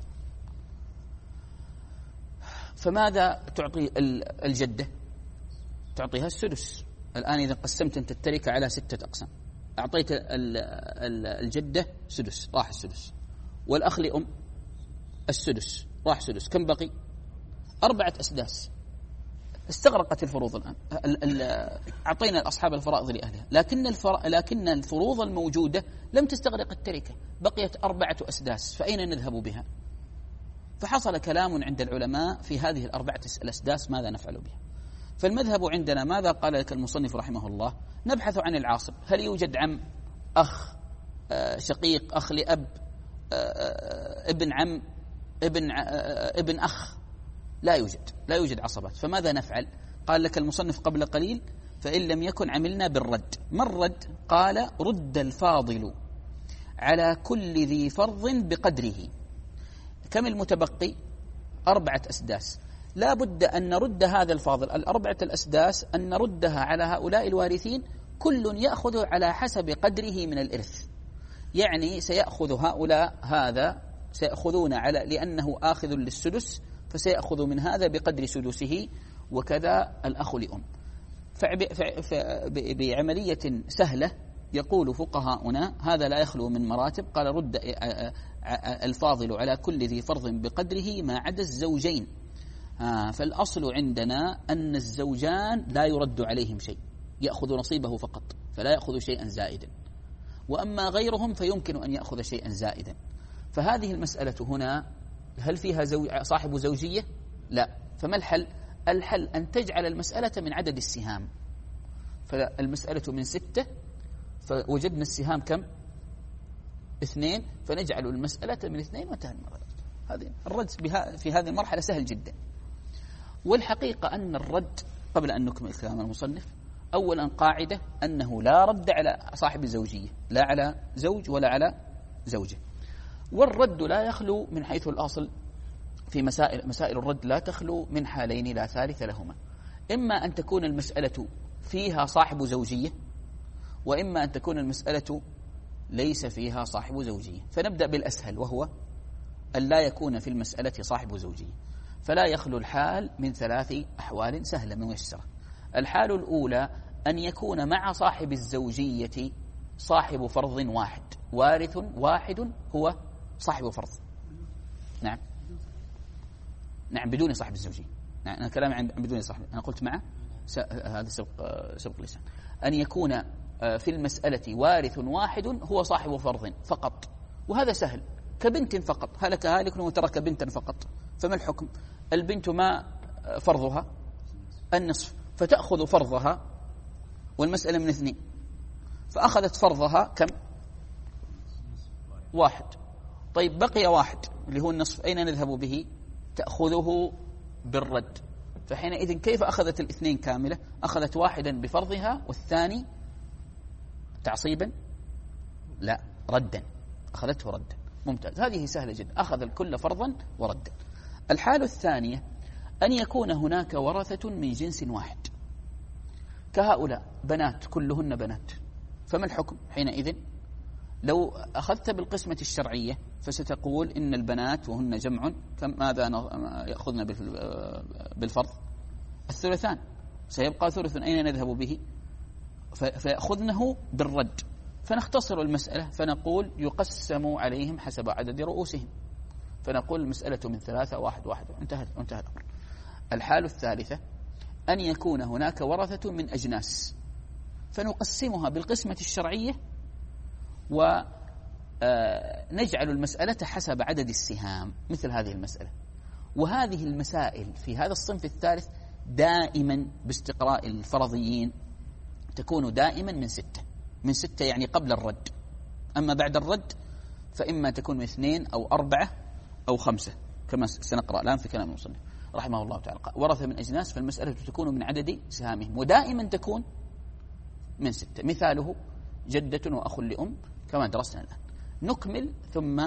فماذا تعطي الجدة؟ تعطيها السدس. الآن إذا قسمت أنت التركة على ستة أقسام، أعطيت الجدة سدس، راح السدس، والأخ لأم السدس، راح سدس، كم بقي؟ أربعة أسداس. استغرقت الفروض الآن، أعطينا أصحاب الفرائض لأهلها، لكن الفر... لكن الفروض الموجودة لم تستغرق التركة، بقيت أربعة أسداس، فأين نذهب بها؟ فحصل كلام عند العلماء في هذه الأربعة الأسداس ماذا نفعل بها. فالمذهب عندنا ماذا قال لك المصنف رحمه الله؟ نبحث عن العاصب. هل يوجد عم، أخ، شقيق، أخ لأب، ابن عم، ابن ابن أخ؟ لا يوجد، لا يوجد عصبات. فماذا نفعل؟ قال لك المصنف قبل قليل: فإن لم يكن عملنا بالرد. ما الرد؟ قال: رد الفاضل على كل ذي فرض بقدره. كم المتبقي؟ أربعة أسداس. لا بد أن نرد هذا الفاضل، الأربعة الأسداس، أن نردها على هؤلاء الوارثين، كل يأخذ على حسب قدره من الإرث. يعني سيأخذ هؤلاء هذا، سيأخذون على، لأنه آخذ للسدس، فسيأخذ من هذا بقدر سدسه، وكذا الأخ لأم. بعملية سهلة يقول فقهاؤنا هذا لا يخلو من مراتب. قال: رد الفاضل على كل ذي فرض بقدره ما عدا الزوجين. فالأصل عندنا أن الزوجان لا يرد عليهم شيء، يأخذ نصيبه فقط، فلا يأخذ شيئا زائدا. وأما غيرهم فيمكن أن يأخذ شيئا زائدا. فهذه المسألة هنا هل فيها زوج صاحب زوجية؟ لا. فما الحل؟ الحل أن تجعل المسألة من عدد السهام. فالمسألة من ستة، فوجدنا السهام كم؟ اثنين، فنجعل المسألة من اثنين وانتهى المرة. هذه الرد في هذه المرحلة سهل جدا. والحقيقة أن الرد، قبل أن نكمل كلام المصنف، أولا قاعدة أنه لا رد على صاحب الزوجية، لا على زوج ولا على زوجة. والرد لا يخلو من حيث الأصل في مسائل مسائل الرد لا تخلو من حالين لا ثالث لهما: إما أن تكون المسألة فيها صاحب زوجية، وإما أن تكون المسألة ليس فيها صاحب زوجية. فنبدأ بالأسهل، وهو أن لا يكون في المسألة صاحب زوجية. فلا يخلو الحال من ثلاث أحوال سهلة ميسرة. الحال الأولى أن يكون مع صاحب الزوجية صاحب فرض واحد، وارث واحد هو صاحب فرض. نعم نعم بدون صاحب الزوجية. نعم أنا كلامي عن بدون صاحب، أنا قلت معه س... هذا سبق سبق لسان. أن يكون في المسألة وارث واحد هو صاحب فرض فقط، وهذا سهل، كبنت فقط، هلك هالك وترك بنتا فقط. فما الحكم؟ البنت ما فرضها؟ النصف، فتأخذ فرضها، والمسألة من اثنين، فأخذت فرضها كم؟ واحد. طيب بقي واحد اللي هو النصف، أين نذهب به؟ تأخذه بالرد. فحينئذ كيف أخذت الاثنين كاملة؟ أخذت واحدا بفرضها والثاني تعصيبا؟ لا، ردا، أخذته ردا. ممتاز، هذه سهلة جدا، أخذ الكل فرضا وردا. الحالة الثانية أن يكون هناك ورثة من جنس واحد، كهؤلاء بنات، كلهن بنات. فما الحكم حينئذ؟ لو أخذت بالقسمة الشرعية فستقول إن البنات وهن جمع كم ماذا يأخذن بالفرض؟ الثلثان، سيبقى ثلث، أين نذهب به؟ فيأخذنه بالرد. فنختصر المسألة فنقول يقسم عليهم حسب عدد رؤوسهم. فنقول المسألة من ثلاثة واحد واحد انتهى انتهى الأمر. الحالة الثالثة أن يكون هناك ورثة من أجناس فنقسمها بالقسمة الشرعية ونجعل المسألة حسب عدد السهام مثل هذه المسألة. وهذه المسائل في هذا الصنف الثالث دائما باستقراء الفرضيين تكون دائما من ستة من ستة يعني قبل الرد. أما بعد الرد فإما تكون من اثنين أو أربعة أو خمسة كما سنقرأ الآن في كلام المصنف رحمه الله تعالى. ورث من أجناس فالمسألة تكون من عدد سهامهم ودائما تكون من ستة. مثاله جدة وأخ لأم كما درسنا الآن. نكمل ثم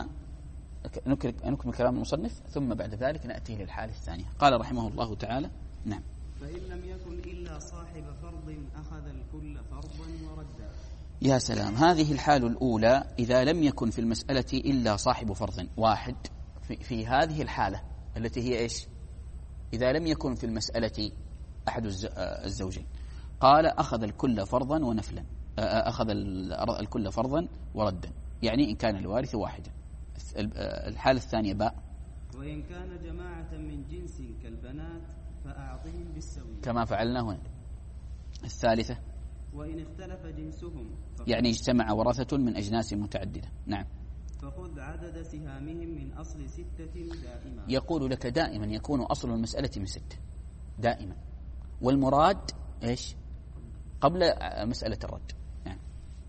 نكمل كلام المصنف ثم بعد ذلك نأتي للحالة الثانية. قال رحمه الله تعالى نعم فإن لم يكن إلا صاحب فرض أخذ الكل فرضا وردا. يا سلام. هذه الحالة الأولى إذا لم يكن في المسألة إلا صاحب فرض واحد. في, في هذه الحالة التي هي إيش؟ إذا لم يكن في المسألة أحد الزوجين قال أخذ الكل فرضا ونفلا أخذ الكل فرضا وردا يعني إن كان الوارث واحدا. الحالة الثانية باء وإن كان جماعة من جنس كالبنات فأعطهم بالسوي كما فعلنا هنا. الثالثة وإن اختلف جنسهم يعني اجتمع ورثة من أجناس متعددة. نعم فخذ عدد سهامهم من أصل ستة دائما. يقول لك دائما يكون أصل المسألة من ستة دائما والمراد إيش قبل مسألة الرد. نعم.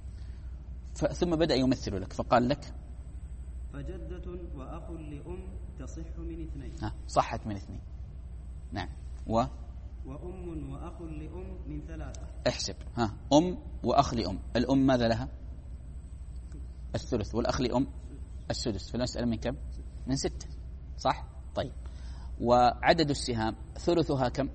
ثم بدأ يمثل لك فقال لك فجدة وأخ لأم تصح من اثنين. ها صحت من اثنين. نعم. و وأم وأخ لأم من ثلاثة. احسب. ها أم وأخ لأم. الأم ماذا لها؟ الثلث والأخ لأم السدس. فالمسألة من كم؟ من ستة صح؟ طيب وعدد السهام ثلثها كم؟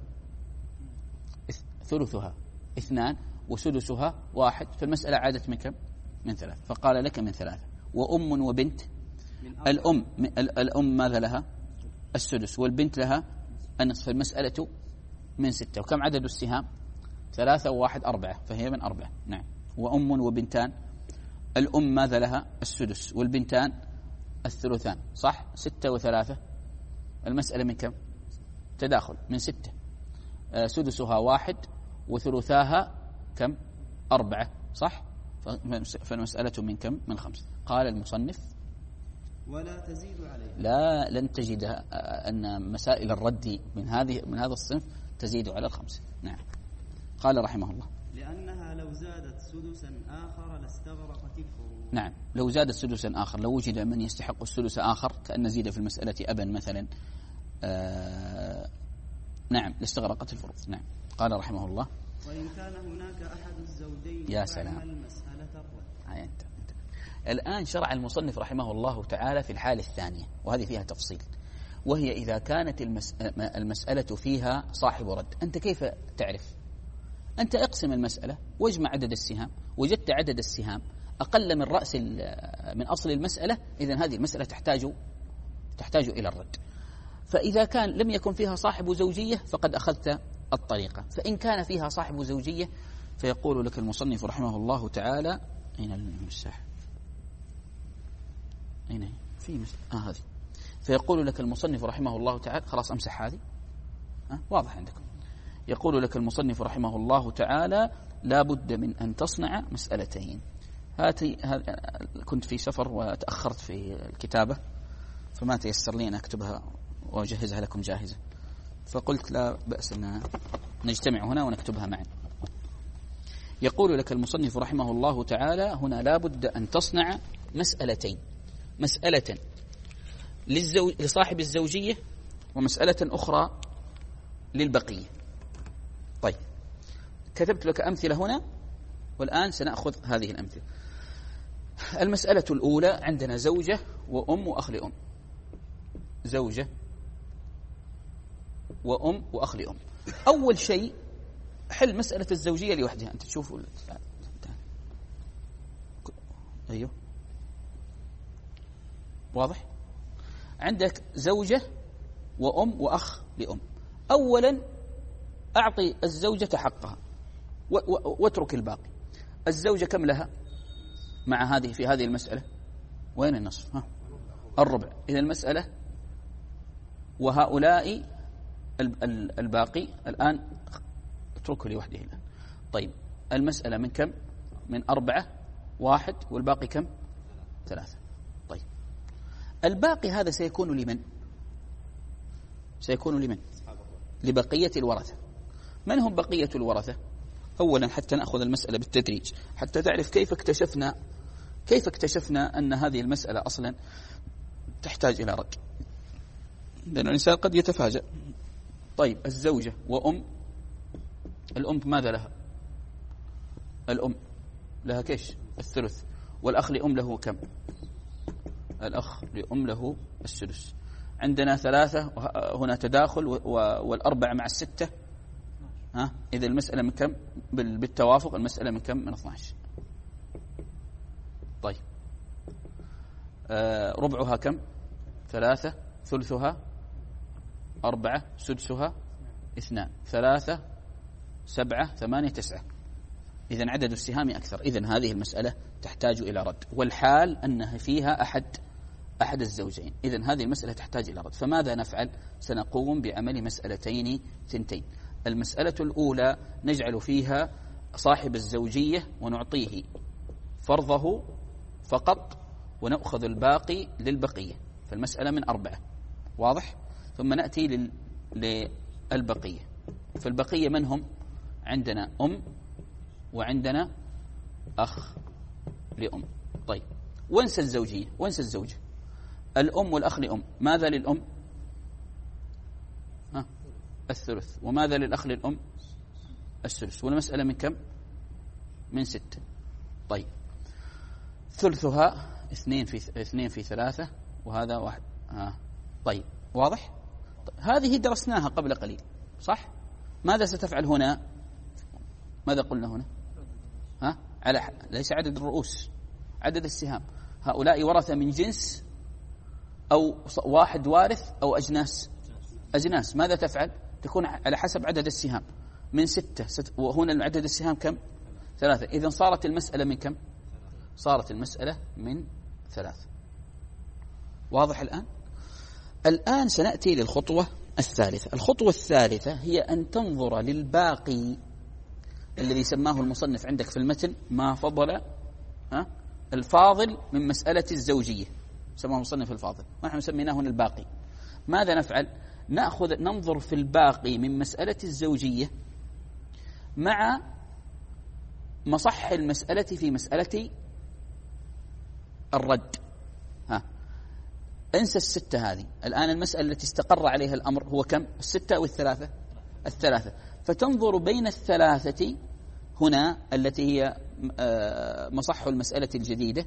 ثلثها اثنان وسدسها واحد. فالمسألة عادت من كم؟ من ثلاث. فقال لك من ثلاثة. وأم وبنت. الأم الأم ماذا لها؟ السدس والبنت لها النصف. المسألة من ستة. وكم عدد السهام؟ ثلاثة وواحد أربعة فهي من أربعة. نعم. وأم وبنتان. الأم ماذا لها؟ السدس والبنتان الثلثان صح؟ ستة وثلاثة. المسألة من كم؟ تداخل من ستة. آه سدسها واحد وثلثاها كم؟ أربعة صح؟ فالمسألة من كم؟ من خمسة. قال المصنف ولا تزيد عليه. لا لن تجد أن مسائل الرد من هذه من هذا الصنف تزيد على الخمسة. نعم. قال رحمه الله لأنها لو زادت سدسا آخر لاستغرقت الفروض. نعم لو زادت سدسا آخر لو وجد من يستحق السدس آخر كأن نزيد في المسألة أبا مثلا آه نعم لاستغرقت الفروض. نعم. قال رحمه الله وإن كان هناك أحد الزوجين يا سلام المسألة الرد. أنت. أنت. الآن شرع المصنف رحمه الله تعالى في الحالة الثانية وهذه فيها تفصيل وهي إذا كانت المسألة فيها صاحب رد. أنت كيف تعرف؟ أنت اقسم المسألة واجمع عدد السهام. وجدت عدد السهام أقل من رأس من أصل المسألة إذن هذه المسألة تحتاج تحتاج إلى الرد. فإذا كان لم يكن فيها صاحب زوجية فقد أخذت الطريقة. فإن كان فيها صاحب زوجية فيقول لك المصنف رحمه الله تعالى أين المساحة؟ أين هي؟ في مس... آه هذه. فيقول لك المصنف رحمه الله تعالى خلاص أمسح هذه آه واضح عندكم. يقول لك المصنف رحمه الله تعالى لا بد من أن تصنع مسألتين. هاتي كنت في سفر وتأخرت في الكتابة فما تيسر لي أن أكتبها وأجهزها لكم جاهزة فقلت لا بأس أن نجتمع هنا ونكتبها معا. يقول لك المصنف رحمه الله تعالى هنا لا بد أن تصنع مسألتين. مسألة للزوج لصاحب الزوجية ومسألة أخرى للبقية. طيب كتبت لك أمثلة هنا والآن سنأخذ هذه الأمثلة. المسألة الأولى عندنا زوجة وأم وأخ لأم. زوجة وأم وأخ لأم. أول شيء حل مسألة الزوجية لوحدها. أنت تشوفوا أيوه واضح. عندك زوجة وأم وأخ لأم. أولا أعطي الزوجة حقها واترك الباقي. الزوجة كم لها مع هذه في هذه المسألة؟ وين النصف؟ ها؟ الربع. إذا المسألة وهؤلاء الباقي الآن اتركوا لي وحده الآن. طيب المسألة من كم؟ من أربعة واحد والباقي كم؟ ثلاثة. طيب الباقي هذا سيكون لمن؟ سيكون لمن؟ لبقية الورثة. من هم بقية الورثة؟ أولا حتى نأخذ المسألة بالتدريج حتى تعرف كيف اكتشفنا كيف اكتشفنا أن هذه المسألة أصلا تحتاج إلى رد، لأن الإنسان قد يتفاجأ. طيب الزوجة وأم، الأم ماذا لها؟ الأم لها كيش؟ الثلث. والأخ لأم له كم؟ الأخ لأم له السدس. عندنا ثلاثة هنا تداخل والأربعة مع الستة، ها إذا المسألة من كم؟ بالتوافق المسألة من كم؟ من اثني عشر. طيب آه ربعها كم؟ ثلاثة. ثلثها أربعة. سدسها اثنان. ثلاثة سبعة ثمانية تسعة. إذن عدد السهام أكثر. إذن هذه المسألة تحتاج إلى رد، والحال أنها فيها أحد أحد الزوجين. إذن هذه المسألة تحتاج إلى رد. فماذا نفعل؟ سنقوم بعمل مسألتين ثنتين. المسألة الأولى نجعل فيها صاحب الزوجية ونعطيه فرضه فقط ونأخذ الباقي للبقية. فالمسألة من أربعة، واضح؟ ثم نأتي لل... للبقية. فالبقية من هم؟ عندنا أم وعندنا أخ لأم. طيب وانسى الزوجية، وانسى الزوجة. الأم والأخ لأم، ماذا للأم؟ ها الثلث. وماذا للأخ للأم؟ السدس. والمسألة من كم؟ من ستة. طيب ثلثها اثنين في اثنين في ثلاثة وهذا واحد. ها طيب واضح؟ طيب. هذه درسناها قبل قليل صح؟ ماذا ستفعل هنا؟ ماذا قلنا هنا؟ ها على ليس عدد الرؤوس، عدد السهام. هؤلاء ورثة من جنس أو واحد وارث أو أجناس؟ أجناس. ماذا تفعل؟ تكون على حسب عدد السهام من ستة ست... وهنا عدد السهام كم؟ ثلاثة. إذن صارت المسألة من كم؟ صارت المسألة من ثلاثة. واضح الآن؟ الآن سنأتي للخطوة الثالثة. الخطوة الثالثة هي أن تنظر للباقي الذي سماه المصنف عندك في المتن ما فضل ها الفاضل من مسألة الزوجية، سماه المصنف الفاضل، ونحن سميناه هنا الباقي. ماذا نفعل؟ نأخذ ننظر في الباقي من مسألة الزوجية مع مصح المسألة في مسألة الرد. ها انسى الستة هذه. الآن المسألة التي استقر عليها الأمر هو كم؟ الستة أو الثلاثة؟ الثلاثة. فتنظر بين الثلاثة هنا التي هي مصح المسألة الجديدة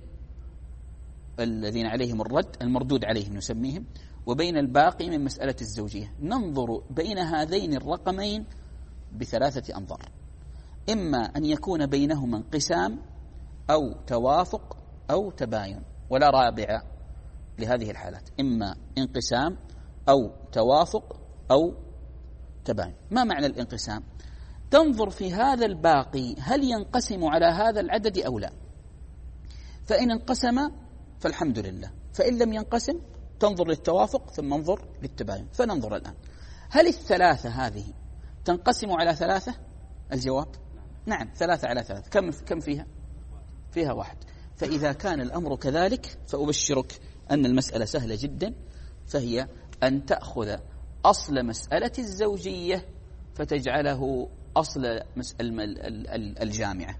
الذين عليهم الرد، المردود عليهم نسميهم، وبين الباقي من مسألة الزوجية. ننظر بين هذين الرقمين بثلاثة أنظار، إما أن يكون بينهما انقسام أو توافق أو تباين، ولا رابع لهذه الحالات، إما انقسام أو توافق أو تباين. ما معنى الانقسام؟ تنظر في هذا الباقي هل ينقسم على هذا العدد أو لا. فإن انقسم فالحمد لله، فإن لم ينقسم تنظر للتوافق ثم انظر للتباين. فننظر الآن هل الثلاثة هذه تنقسم على ثلاثة؟ الجواب نعم، ثلاثة على ثلاثة. كم كم فيها؟ فيها واحد. فإذا كان الأمر كذلك فأبشرك أن المسألة سهلة جدا، فهي أن تأخذ أصل مسألة الزوجية فتجعله أصل مسألة الجامعة،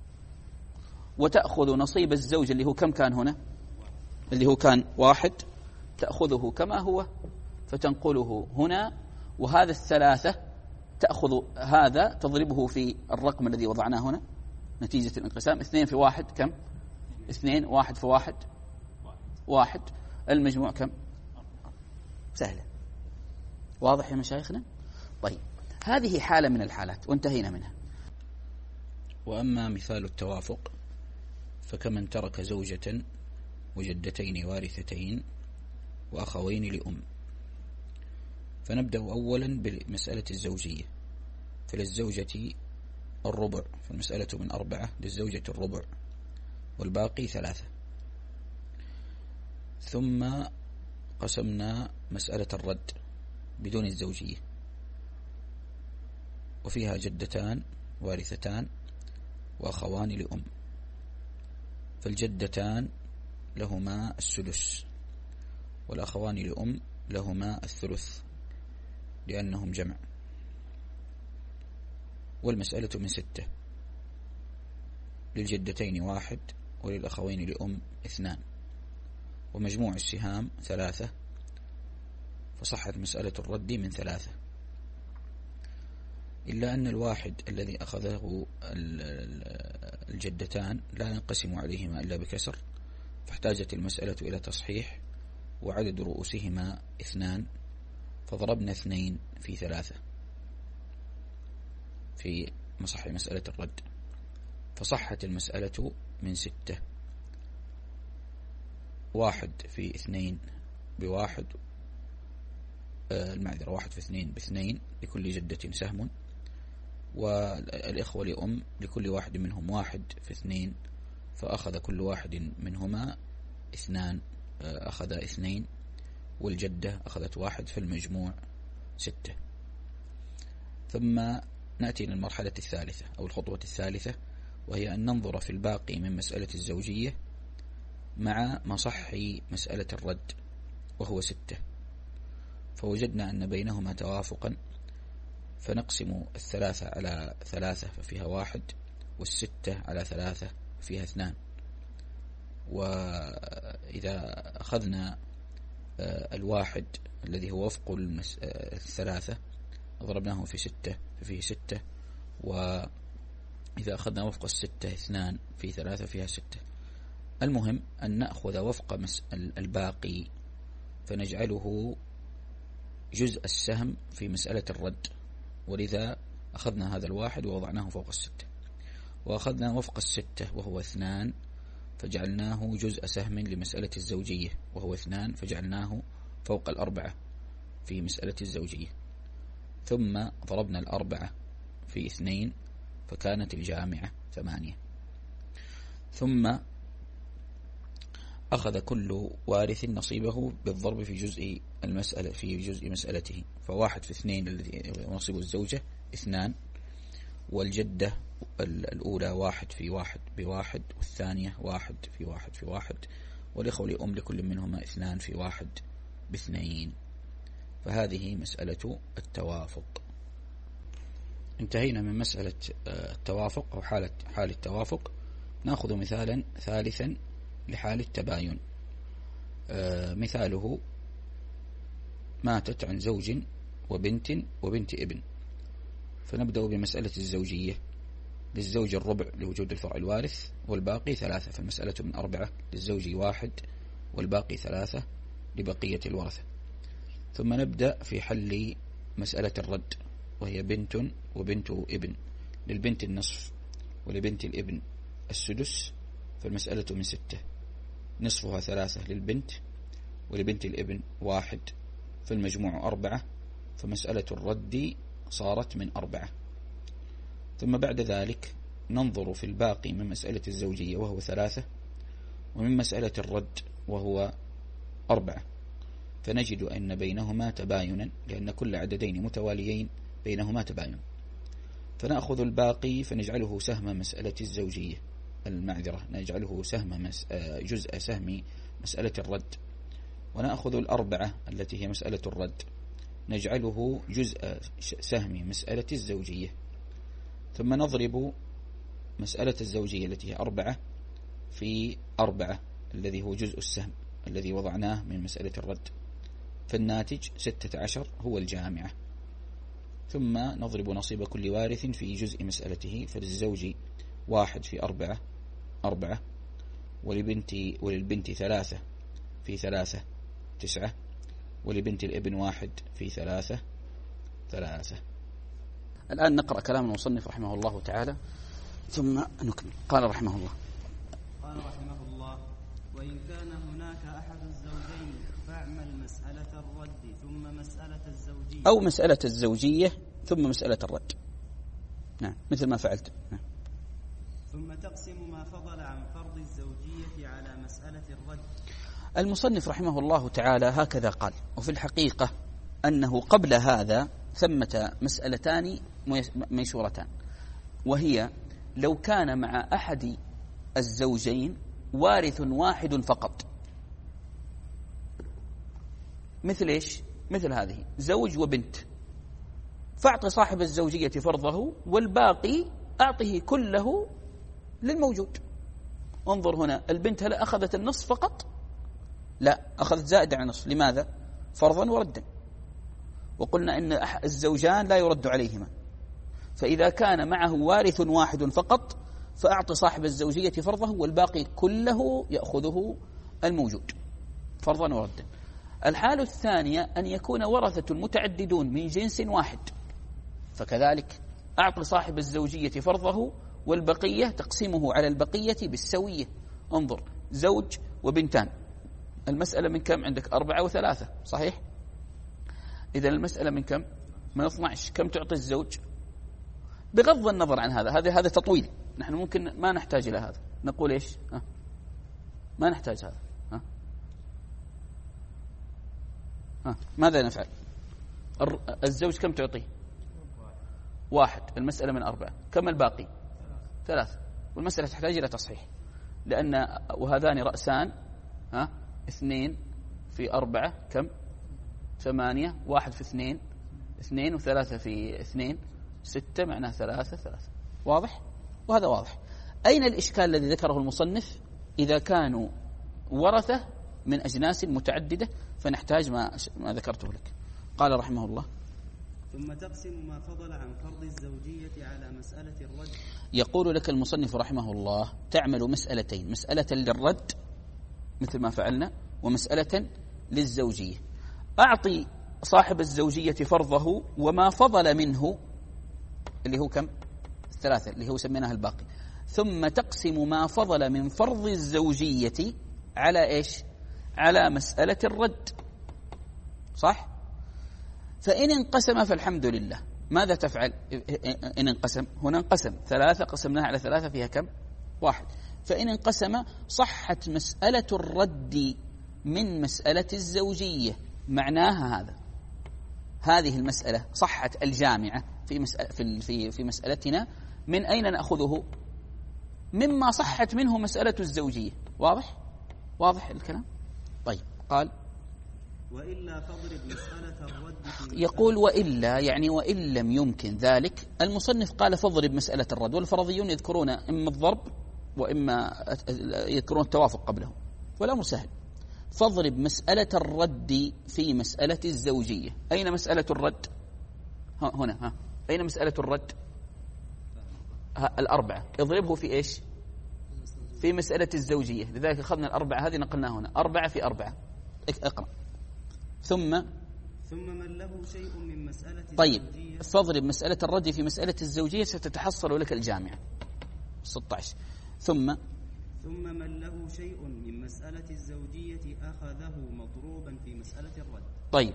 وتأخذ نصيب الزوج اللي هو كم كان هنا؟ اللي هو كان واحد، تأخذه كما هو فتنقله هنا. وهذا الثلاثة تأخذ هذا تضربه في الرقم الذي وضعناه هنا نتيجة الانقسام. اثنين في واحد كم؟ اثنين. واحد في واحد واحد. المجموع كم؟ سهلة. واضح يا مشايخنا؟ طيب هذه حالة من الحالات وانتهينا منها. وأما مثال التوافق فكمن ترك زوجة وجدتين وارثتين وأخوين لأم. فنبدأ أولا بمسألة الزوجية. فللزوجة الربع، فالمسألة من أربعة، للزوجة الربع والباقي ثلاثة. ثم قسمنا مسألة الرد، بدون الزوجية، وفيها جدتان وارثتان وأخوان لأم. فالجدتان لهما السدس، والأخوان لأم لهما الثلث لأنهم جمع. والمسألة من ستة، للجدتين واحد وللأخوين لأم اثنان، ومجموع السهام ثلاثة، فصحت مسألة الرد من ثلاثة، إلا أن الواحد الذي أخذه الجدتان لا ينقسم عليهما إلا بكسر، فاحتاجت المسألة إلى تصحيح، وعدد رؤوسهما اثنان، فضربنا اثنين في ثلاثة في مصح مسألة الرد، فصحت المسألة من ستة. واحد في اثنين بواحد، آه المعذرة واحد في اثنين باثنين، لكل جدة سهم، والإخوة لأم لكل واحد منهم واحد في اثنين، فأخذ كل واحد منهما اثنان، آه أخذ اثنين، والجدة أخذت واحد، في المجموع ستة. ثم نأتي للمرحلة الثالثة أو الخطوة الثالثة، وهي أن ننظر في الباقي من مسألة الزوجية مع مصح مسألة الرد وهو ستة، فوجدنا أن بينهما توافقا، فنقسم الثلاثة على ثلاثة ففيها واحد، والستة على ثلاثة فيها اثنان. وإذا أخذنا الواحد الذي هو وفق الثلاثة ضربناه في ستة ففيه ستة، وإذا أخذنا وفق الستة اثنان في ثلاثة فيها ستة. المهم أن نأخذ وفق الباقي فنجعله جزء السهم في مسألة الرد، ولذا أخذنا هذا الواحد ووضعناه فوق الستة، وأخذنا وفق الستة وهو اثنان فجعلناه جزء سهم لمسألة الزوجية وهو اثنان، فجعلناه فوق الأربعة في مسألة الزوجية. ثم ضربنا الأربعة في اثنين فكانت الجامعة ثمانية. ثم أخذ كل وارث نصيبه بالضرب في جزء المسألة في جزء مسألته، فواحد في اثنين الذي نصيب الزوجة اثنان، والجدة الأولى واحد في واحد بواحد، والثانية واحد في واحد في واحد، والإخوة لأم لكل منهما اثنان في واحد باثنين. فهذه مسألة التوافق. انتهينا من مسألة التوافق أو حالة حال التوافق. نأخذ مثالا ثالثا لحال التباين. مثاله: ماتت عن زوج وبنت وبنت ابن. فنبدأ بمسألة الزوجية. للزوج الربع لوجود الفرع الوارث، والباقي ثلاثة، فالمسألة من أربعة، للزوج واحد والباقي ثلاثة لبقية الورثة. ثم نبدأ في حل مسألة الرد، وهي بنت وبنت ابن. للبنت النصف ولبنت الابن السدس، فالمسألة من ستة، نصفها ثلاثة للبنت ولبنت الابن واحد، فالمجموع أربعة، فمسألة الرد صارت من أربعة. ثم بعد ذلك ننظر في الباقي من مسألة الزوجية وهو ثلاثة، ومن مسألة الرد وهو أربعة، فنجد أن بينهما تباينا، لأن كل عددين متواليين بينهما تباين. فنأخذ الباقي فنجعله سهم مسألة الزوجية، المعذرة نجعله سهم مس... جزء سهم مسألة الرد، ونأخذ الأربعة التي هي مسألة الرد نجعله جزء سهم مسألة الزوجية. ثم نضرب مسألة الزوجية التي هي أربعة في أربعة الذي هو جزء السهم الذي وضعناه من مسألة الرد، فالناتج ستة عشر هو الجامعة. ثم نضرب نصيب كل وارث في جزء مسألته، فللزوج واحد في أربعة أربعة، ولبنت وللبنت ثلاثة في ثلاثة تسعة، ولبنت الابن واحد في ثلاثة ثلاثة. الآن نقرأ كلام المصنف رحمه الله تعالى ثم نكمل. قال رحمه الله قال رحمه الله: وإن كان هناك أحد الزوجين فاعمل مسألة الرد ثم مسألة الزوجية، أو مسألة الزوجية ثم مسألة الرد. نعم، مثل ما فعلت. نعم. ثم تقسم ما فضل عن فرض الزوجية على مسألة الرد. المصنف رحمه الله تعالى هكذا قال، وفي الحقيقة أنه قبل هذا ثمة مسألتان ميسورتان، وهي لو كان مع أحد الزوجين وارث واحد فقط، مثل إيش؟ مثل هذه زوج وبنت، فأعطي صاحب الزوجية فرضه والباقي أعطه كله للموجود. انظر هنا، البنت هل أخذت النصف فقط؟ لا، أخذت زائد عن النصف. لماذا؟ فرضا وردا، وقلنا إن الزوجان لا يرد عليهما، فإذا كان معه وارث واحد فقط فأعطي صاحب الزوجية فرضه والباقي كله يأخذه الموجود فرضا وردا. الحالة الثانية أن يكون ورثة متعددون من جنس واحد، فكذلك أعطي صاحب الزوجية فرضه والبقية تقسيمه على البقية بالسوية. انظر، زوج وبنتان، المسألة من كم عندك؟ أربعة وثلاثة، صحيح؟ إذا المسألة من كم؟ من اثني عشر. كم تعطي الزوج؟ بغض النظر عن هذا، هذا هذا تطويل، نحن ممكن ما نحتاج إلى هذا، نقول إيش؟ ها؟ ما نحتاج هذا. ها؟ ها؟ ماذا نفعل؟ الزوج كم تعطيه؟ واحد. المسألة من أربعة. كم الباقي؟ ثلاثة. والمسألة تحتاج إلى تصحيح، لأن وهذان رأسان، ها؟ اثنين في أربعة كم؟ ثمانية. واحد في اثنين اثنين، وثلاثة في اثنين ستة، معناه ثلاثة ثلاثة. واضح؟ وهذا واضح. أين الإشكال الذي ذكره المصنف؟ إذا كانوا ورثة من أجناس متعددة فنحتاج ما, ما ذكرته لك. قال رحمه الله: ثم تقسم ما فضل عن فرض الزوجية على مسألة الرد. يقول لك المصنف رحمه الله: تعمل مسألتين، مسألة للرد مثل ما فعلنا، ومسألة للزوجية. أعطي صاحب الزوجية فرضه وما فضل منه اللي هو كم؟ ثلاثة، اللي هو سميناها الباقي. ثم تقسم ما فضل من فرض الزوجية على إيش؟ على مسألة الرد، صح؟ فإن انقسم فالحمد لله. ماذا تفعل إن انقسم؟ هنا انقسم ثلاثة، قسمناها على ثلاثة فيها كم؟ واحد. فإن انقسم صحت مسألة الرد من مسألة الزوجية. معناها هذا، هذه المسألة صحت الجامعة في مسألة في في في مسألتنا. من أين نأخذه؟ مما صحت منه مسألة الزوجية. واضح؟ واضح الكلام؟ طيب، قال: وإلا فاضرب مسألة الرد. يقول وإلا يعني وإن لم يمكن ذلك. المصنف قال فاضرب مسألة الرد، والفرضيون يذكرون إما الضرب وإما يذكرون التوافق قبله، والأمر سهل. فاضرب مسألة الرد في مسألة الزوجية. أين مسألة الرد؟ ها هنا. ها أين مسألة الرد؟ ها الأربعة. اضربه في إيش؟ في مسألة الزوجية. لذلك أخذنا الأربعة هذه نقلناها هنا، أربعة في أربعة. اقرأ. ثم ثم من له شيء من مسألة طيب الزوجية. فاضرب مسألة الرد في مسألة الزوجية ستتحصل لك الجامعة ستة عشر. ثم ثم من له شيء من مسألة الزوجية أخذه مضروبا في مسألة الرد. طيب،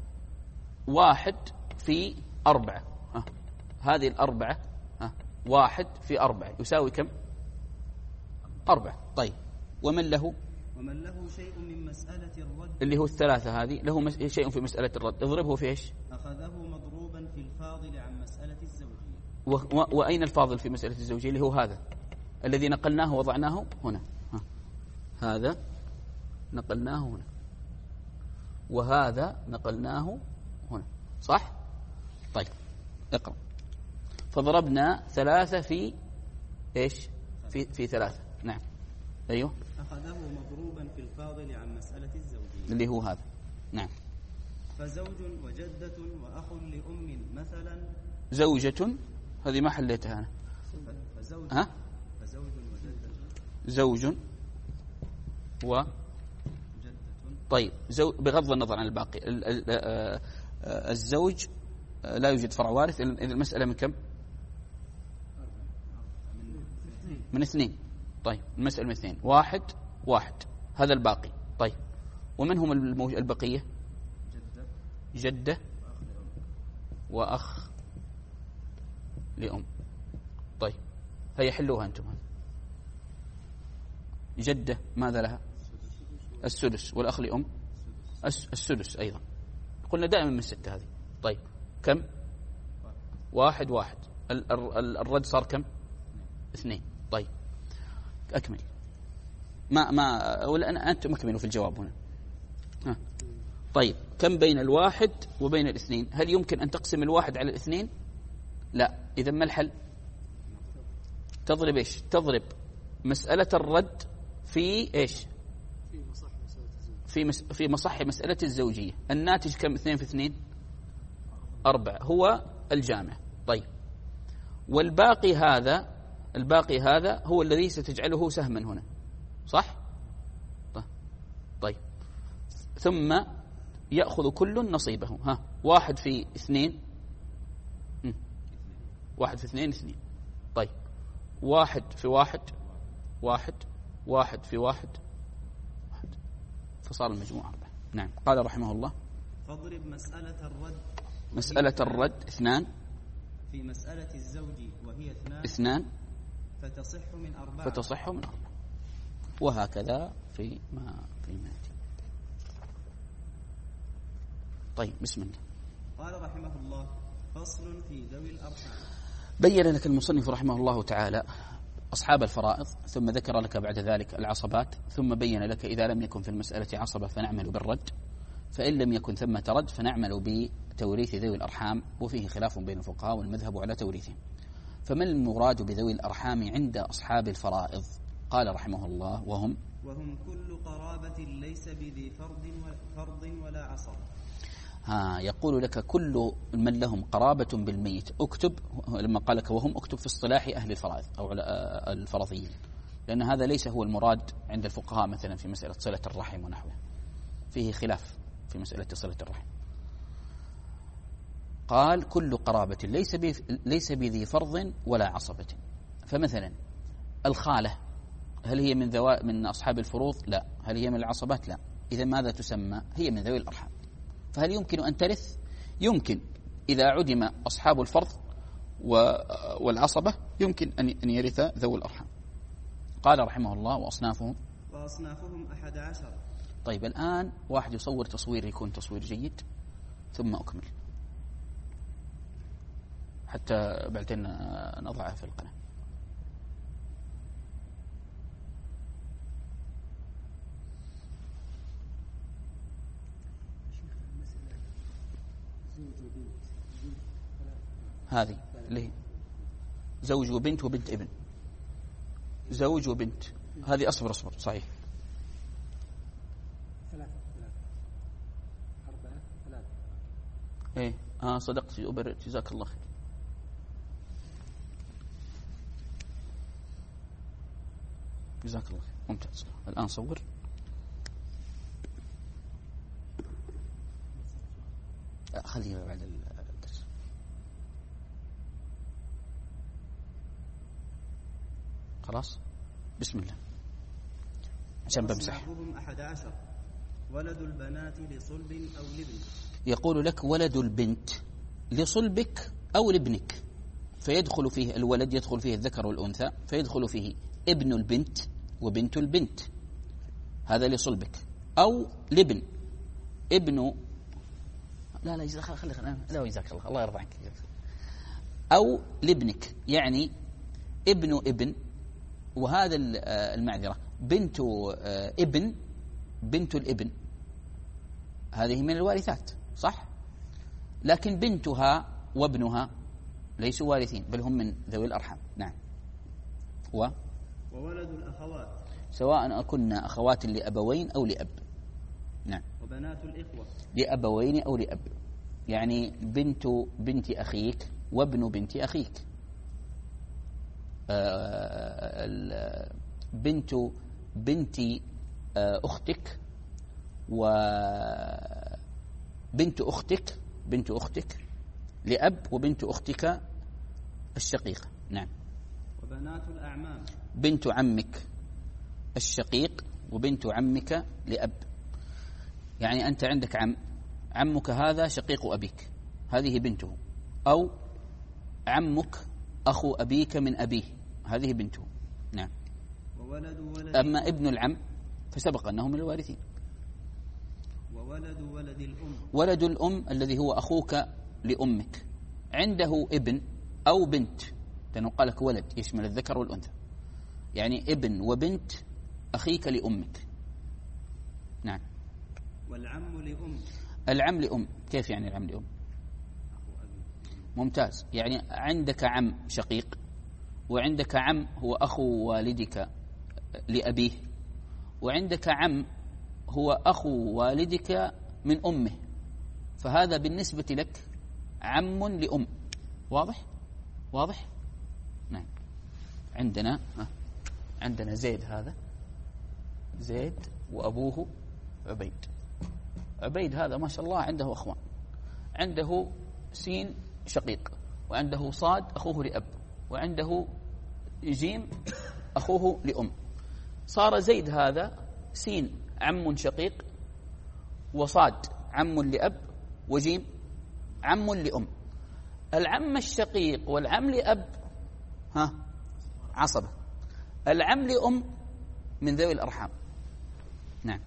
واحد في أربعة. ها. هذه الأربعة، ها. واحد في أربعة يساوي كم؟ أربعة. طيب، ومن له ومن له شيء من مسألة الرد اللي هو الثلاثة، هذه له شيء في مسألة الرد، اضربه في إيش؟ أخذه مضروبا في الفاضل عن مسألة الزوجية. و... و... وأين الفاضل في مسألة الزوجية؟ اللي هو هذا الذي نقلناه وضعناه هنا. ها. هذا نقلناه هنا، وهذا نقلناه هنا، صح؟ طيب، اقرأ. فضربنا ثلاثة في إيش؟ في في ثلاثة. نعم، أيوه. أخذه مضروبا في الفاضل عن مسألة الزوجية اللي هو هذا. نعم. فزوج وجدة وأخ لأم مثلا. زوجة، هذه ما حليتها أنا. فزوج ها؟ فزوج وجدة. زوج و جدة. طيب، زو... بغض النظر عن الباقي، ال... ال... آ... آ... الزوج لا يوجد فرع وارث. إذا المسألة من كم؟ من اثنين. طيب، المسألة من اثنين. واحد واحد، هذا الباقي. طيب، ومن هم الموج... البقية؟ جدة جدة وأخ لأم. طيب، هيا حلوها أنتم. هذا جدة ماذا لها؟ السدس. والأخ لأم السدس أيضا. قلنا دائما من ستة هذه. طيب كم؟ واحد واحد. الرد صار كم؟ اثنين. طيب أكمل. ما ما ولا أنتم أكملوا في الجواب هنا. ها. طيب كم بين الواحد وبين الاثنين؟ هل يمكن أن تقسم الواحد على الاثنين؟ لا. إذا ما الحل؟ تضرب إيش؟ تضرب مسألة الرد في إيش؟ في مس... في مصح مسألة الزوجية. الناتج كم؟ اثنين في اثنين أربعة، هو الجامع. طيب والباقي هذا، الباقي هذا هو الذي ستجعله سهما هنا، صح؟ طيب ثم يأخذ كل نصيبه. ها، واحد في اثنين، واحد في اثنين اثنين. طيب واحد في واحد واحد، واحد في واحد واحد، فصار المجموع أربعة. نعم. قال رحمه الله: فاضرب مسألة الرد. مسألة الرد اثنان في مسألة الزوج وهي اثنان اثنان فتصح من أربعة فتصح من أربعة، وهكذا في ما في ما يأتي. طيب بسم الله. قال رحمه الله: فصل في ذوي الأرحام. بين لك المصنف رحمه الله تعالى أصحاب الفرائض، ثم ذكر لك بعد ذلك العصبات، ثم بين لك إذا لم يكن في المسألة عصبة فنعمل بالرد، فإن لم يكن ثمة رد فنعمل بتوريث ذوي الأرحام، وفيه خلاف بين الفقهاء والمذهب على توريثهم. فما المراد بذوي الأرحام عند أصحاب الفرائض؟ قال رحمه الله: وهم وهم كل قرابة ليس بذي فرض فرض ولا عصب. ها، يقول لك كل من لهم قرابة بالميت. اكتب لما قال لك وهم، اكتب في اصطلاح أهل الفرائض أو الفرضيين، لأن هذا ليس هو المراد عند الفقهاء مثلا في مسألة صلة الرحم ونحوه، فيه خلاف في مسألة صلة الرحم. قال كل قرابة ليس ليس بذي فرض ولا عصبة. فمثلا الخالة، هل هي من ذوى من أصحاب الفروض؟ لا. هل هي من العصبات؟ لا. إذا ماذا تسمى؟ هي من ذوي الأرحام. فهل يمكن أن ترث؟ يمكن، إذا عدم أصحاب الفرض والعصبة يمكن أن يرث ذوي الأرحام. قال رحمه الله: وأصنافهم وأصنافهم أحد عشر. طيب الآن واحد يصور تصوير يكون تصوير جيد، ثم أكمل حتى بعدين نضعها في القناة. هذه اللي هي زوج وبنت وبنت ابن، زوج وبنت، هذه أصبر أصبر صحيح. ثلاثة ثلاثة أربعة ثلاثة. إيه آه صدقت أبرر، جزاك الله خير. جزاك الله خير، ممتاز. الآن صور. خليها بعد الدرس. خلاص بسم الله عشان بمسح. أصنافهم أحد عشر. ولد البنات لصلب أو لابن. يقول لك ولد البنت لصلبك أو لابنك، فيدخل فيه الولد، يدخل فيه الذكر والأنثى، فيدخل فيه ابن البنت وبنت البنت، هذا لصلبك. أو لابن، ابن لا لا خلي خلي لا جزاك الله الله يرضى عنك. أو لابنك يعني ابن ابن، وهذا المعذرة بنت ابن، بنت الابن هذه من الوارثات صح، لكن بنتها وابنها ليسوا وارثين بل هم من ذوي الأرحام. نعم. و وولد الأخوات سواء كنا أخوات لأبوين أو لأب. نعم. وبنات الإخوة لأبوين أو لأب، يعني بنت بنت أخيك وابن بنت أخيك، آه بنت بنت آه أختك وبنت أختك بنت أختك لأب، وبنت أختك الشقيقة. نعم. وبنات الأعمام بنت عمك الشقيق وبنت عمك لأب، يعني أنت عندك عم، عمك هذا شقيق أبيك، هذه بنته، أو عمك أخو أبيك من أبيه، هذه بنته. نعم. وولد ولد أما ابن العم فسبق أنه من الوارثين. ولد ولد الأم. ولد الأم الذي هو أخوك لأمك عنده ابن أو بنت، لأنه قال لك ولد يشمل الذكر والأنثى، يعني ابن وبنت أخيك لأمك. نعم. والعم لأم. العم لأم، كيف يعني العم لأم؟ ممتاز، يعني عندك عم شقيق وعندك عم هو أخو والدك لأبيه، وعندك عم هو أخو والدك من أمه، فهذا بالنسبة لك عم لأم. واضح؟ واضح؟ نعم. عندنا عندنا زيد، هذا زيد وأبوه عبيد. عبيد هذا ما شاء الله عنده أخوان، عنده سين شقيق، وعنده صاد أخوه لأب، وعنده جيم أخوه لأم. صار زيد هذا سين عم شقيق، وصاد عم لأب، وجيم عم لأم. العم الشقيق والعم لأب ها عصبة، العم لأم من ذوي الأرحام. نعم.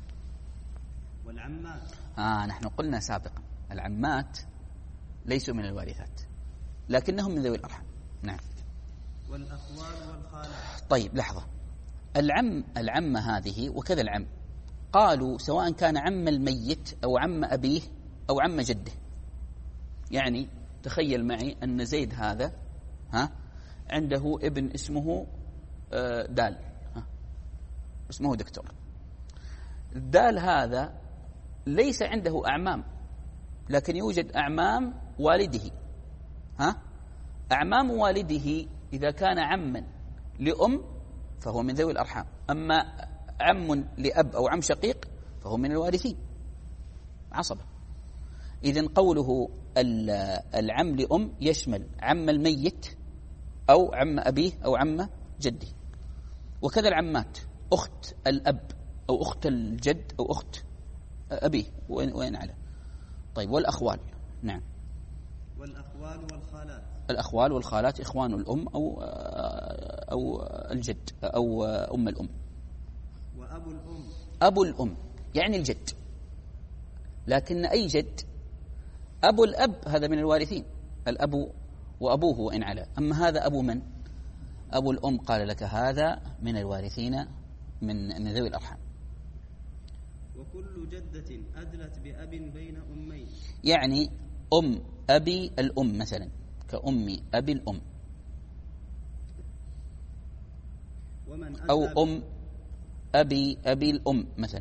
والعمات آه نحن قلنا سابقا العمات ليسوا من الوارثات لكنهم من ذوي الأرحام. نعم. والأخوال والخالات. طيب لحظة، العم العمة هذه وكذا العم، قالوا سواء كان عم الميت أو عم أبيه أو عم جده. يعني تخيل معي أن زيد هذا ها عنده ابن اسمه دال، ها اسمه دكتور. الدال هذا ليس عنده أعمام، لكن يوجد أعمام والده. ها أعمام والده إذا كان عما لأم فهو من ذوي الأرحام، أما عم لأب أو عم شقيق فهو من الوارثين عصبة. إذن قوله العم لأم يشمل عم الميت أو عم أبيه أو عم جده، وكذا العمات أخت الأب أو أخت الجد أو أخت أبيه وين على. طيب والأخوال. نعم. والأخوال والخالات. الأخوال والخالات إخوان الأم أو أو الجد أو أم الأم. وأبو الأم. أبو الأم يعني الجد، لكن أي جد؟ أبو الأب هذا من الوارثين، الأب وأبوه وإن على. أما هذا أبو من؟ أبو الأم قال لك هذا من الوارثين من من ذوي الأرحام. وكل جدة أدلت بأب بين أمين، يعني أم أبي الأم مثلا كأم أبي الأم، ومن أو أم أبي أبي الأم مثلا.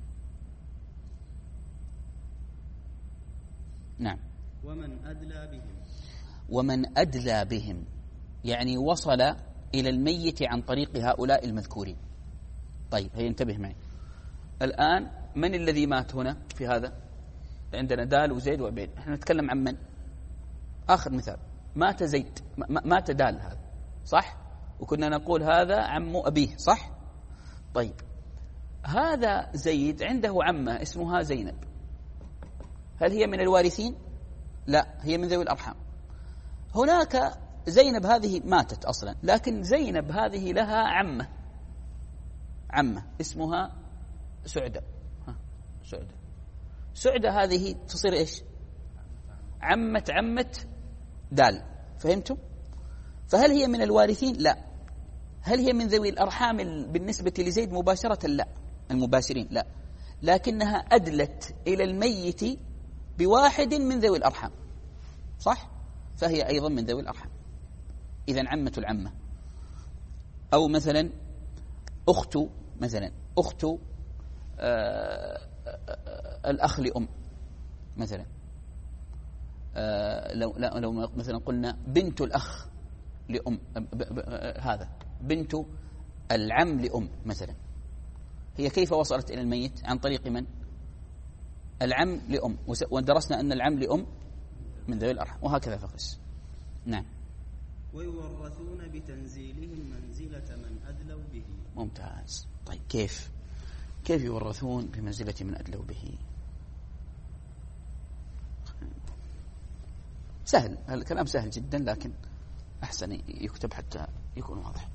نعم. ومن أدلى بهم. ومن أدلى بهم يعني وصل إلى الميت عن طريق هؤلاء المذكورين. طيب هيا انتبه معي الآن، من الذي مات هنا في هذا؟ عندنا دال وزيد وعبيد، احنا نتكلم عن من؟ آخر مثال مات زيد، مات دال هذا صح، وكنا نقول هذا عم أبيه صح. طيب هذا زيد عنده عمة اسمها زينب، هل هي من الوارثين؟ لا، هي من ذوي الأرحام. هناك زينب هذه ماتت أصلا، لكن زينب هذه لها عمة عمة اسمها سعدة. ها سعدة سعدة هذه تصير إيش؟ عمة عمة دال. فهمتم؟ فهل هي من الوارثين؟ لا. هل هي من ذوي الأرحام بالنسبة لزيد مباشرة؟ لا، المباشرين لا، لكنها أدلت إلى الميت بواحد من ذوي الأرحام صح؟ فهي أيضا من ذوي الأرحام. إذن عمة العمة، أو مثلا أخت مثلا أخت آه الأخ لأم مثلا، آه لو, لو مثلا قلنا بنت الأخ لأم، هذا بنت العم لأم مثلا، هي كيف وصلت إلى الميت؟ عن طريق من؟ العم لأم، ودرسنا أن العم لأم من ذوي الأرحام، وهكذا فقس. نعم. ويورثون بتنزيلهم منزلة من أدلوا به. ممتاز. طيب كيف كيف يورثون بمنزلة من أدلوا به؟ سهل، الكلام سهل جدا، لكن أحسن يكتب حتى يكون واضح.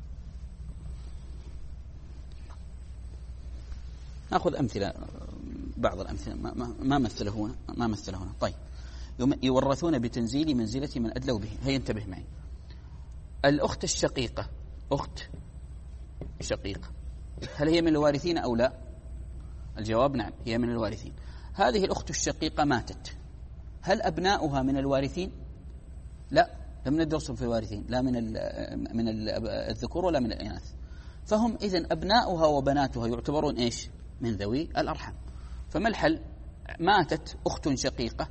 نأخذ أمثلة بعض الأمثلة ما, ما, ما مثله هنا ما مثله هنا. طيب يورثون بتنزيل منزلة من أدلوا به. هيا انتبه معي. الأخت الشقيقة أخت شقيقة هل هي من الوارثين أو لا؟ الجواب نعم هي من الوارثين. هذه الأخت الشقيقة ماتت، هل أبناؤها من الوارثين؟ لا، لم ندرسهم في الوارثين، لا من من الذكور ولا من الإناث. فهم إذن أبناؤها وبناتها يعتبرون إيش؟ من ذوي الأرحام. فما الحل؟ ماتت أخت شقيقة،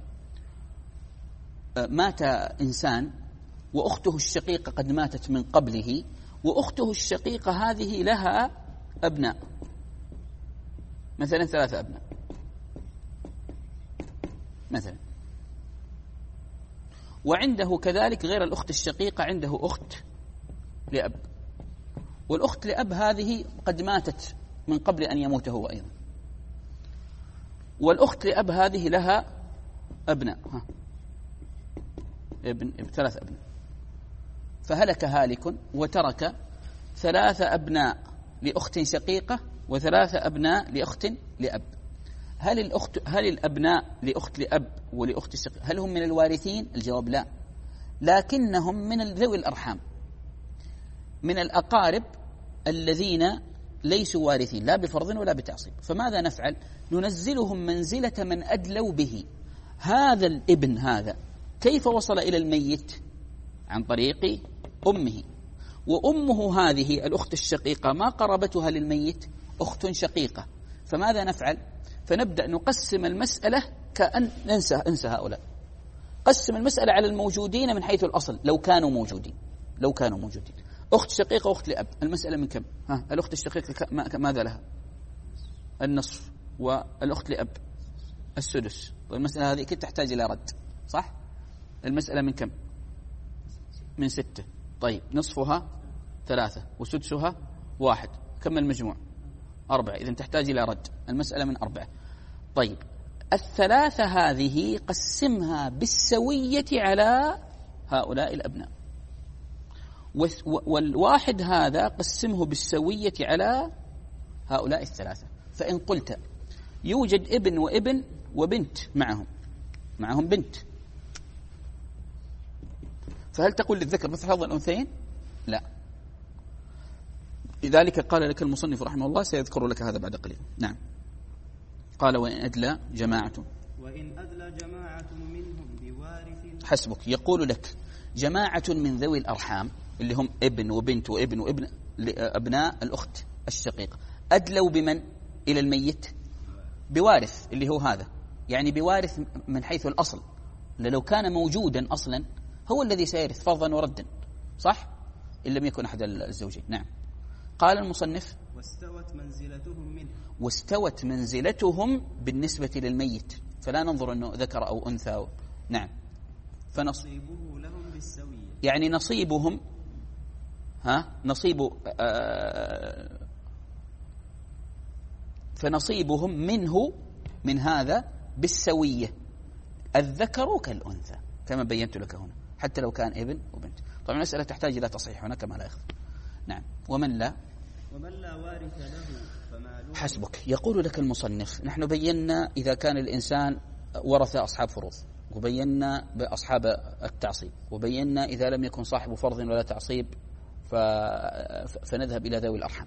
مات إنسان وأخته الشقيقة قد ماتت من قبله، وأخته الشقيقة هذه لها أبناء، مثلا ثلاثة أبناء مثلا، وعنده كذلك غير الأخت الشقيقة عنده أخت لأب، والأخت لأب هذه قد ماتت من قبل أن يموت هو أيضا، والأخت لأب هذه لها أبناء ها. ابن, ابن ثلاث أبناء، فهلك هالك وترك ثلاثة أبناء لأخت شقيقة وثلاثة أبناء لأخت لأب. هل الأخت هل الأبناء لأخت لأب ولأخت شقيقة هل هم من الوارثين؟ الجواب لا، لكنهم من ذوي الأرحام، من الأقارب الذين ليسوا وارثين لا بفرض ولا بتعصيب. فماذا نفعل؟ ننزلهم منزلة من أدلوا به. هذا الابن هذا كيف وصل إلى الميت؟ عن طريق أمه، وأمه هذه الأخت الشقيقة ما قربتها للميت؟ أخت شقيقة. فماذا نفعل؟ فنبدأ نقسم المسألة كأن ننسى انسى هؤلاء، قسم المسألة على الموجودين من حيث الأصل لو كانوا موجودين لو كانوا موجودين أخت شقيقة وأخت لأب، المسألة من كم؟ ها الأخت الشقيقة ماذا لها؟ النصف، والأخت لأب السدس. والمسألة هذه كده تحتاج إلى رد، صح؟ المسألة من كم؟ من ستة. طيب نصفها ثلاثة وسدسها واحد، كم المجموع؟ أربعة، إذن تحتاج إلى رد. المسألة من أربعة. طيب الثلاثة هذه قسمها بالسوية على هؤلاء الأبناء، والواحد هذا قسمه بالسوية على هؤلاء الثلاثة. فإن قلت يوجد ابن وابن وبنت معهم معهم بنت، فهل تقول للذكر مثل حظ الأنثيين؟ لا. لذلك قال لك المصنف رحمه الله سيذكر لك هذا بعد قليل. نعم. قال وإن أدلى جماعة وإن أدلى جماعة منهم بوارث حسبك. يقول لك جماعة من ذوي الأرحام اللي هم ابن وبنت وابن وابن أبناء الأخت الشقيقة أدلوا بمن إلى الميت؟ بوارث اللي هو هذا، يعني بوارث من حيث الأصل، لو كان موجودا أصلا هو الذي سيرث فرضا وردا، صح؟ إن لم يكن أحد الزوجين. نعم. قال المصنف واستوت منزلتهم منه واستوت منزلتهم بالنسبة للميت، فلا ننظر أنه ذكر أو أنثى أو... نعم. فنصيبه لهم بالسوية، يعني نصيبهم ها نصيب آه فنصيبهم منه من هذا بالسوية، الذكر كالأنثى كما بينت لك هنا، حتى لو كان ابن وبنت. طبعا المسألة تحتاج إلى تصحيح هنا كما لا يخفى. نعم. ومن لا ومن لا وارث له فماله حسبك. يقول لك المصنف نحن بينا إذا كان الإنسان ورث أصحاب فروض، وبينا بأصحاب التعصيب، وبينا إذا لم يكن صاحب فرض ولا تعصيب ف... فنذهب إلى ذوي الأرحام.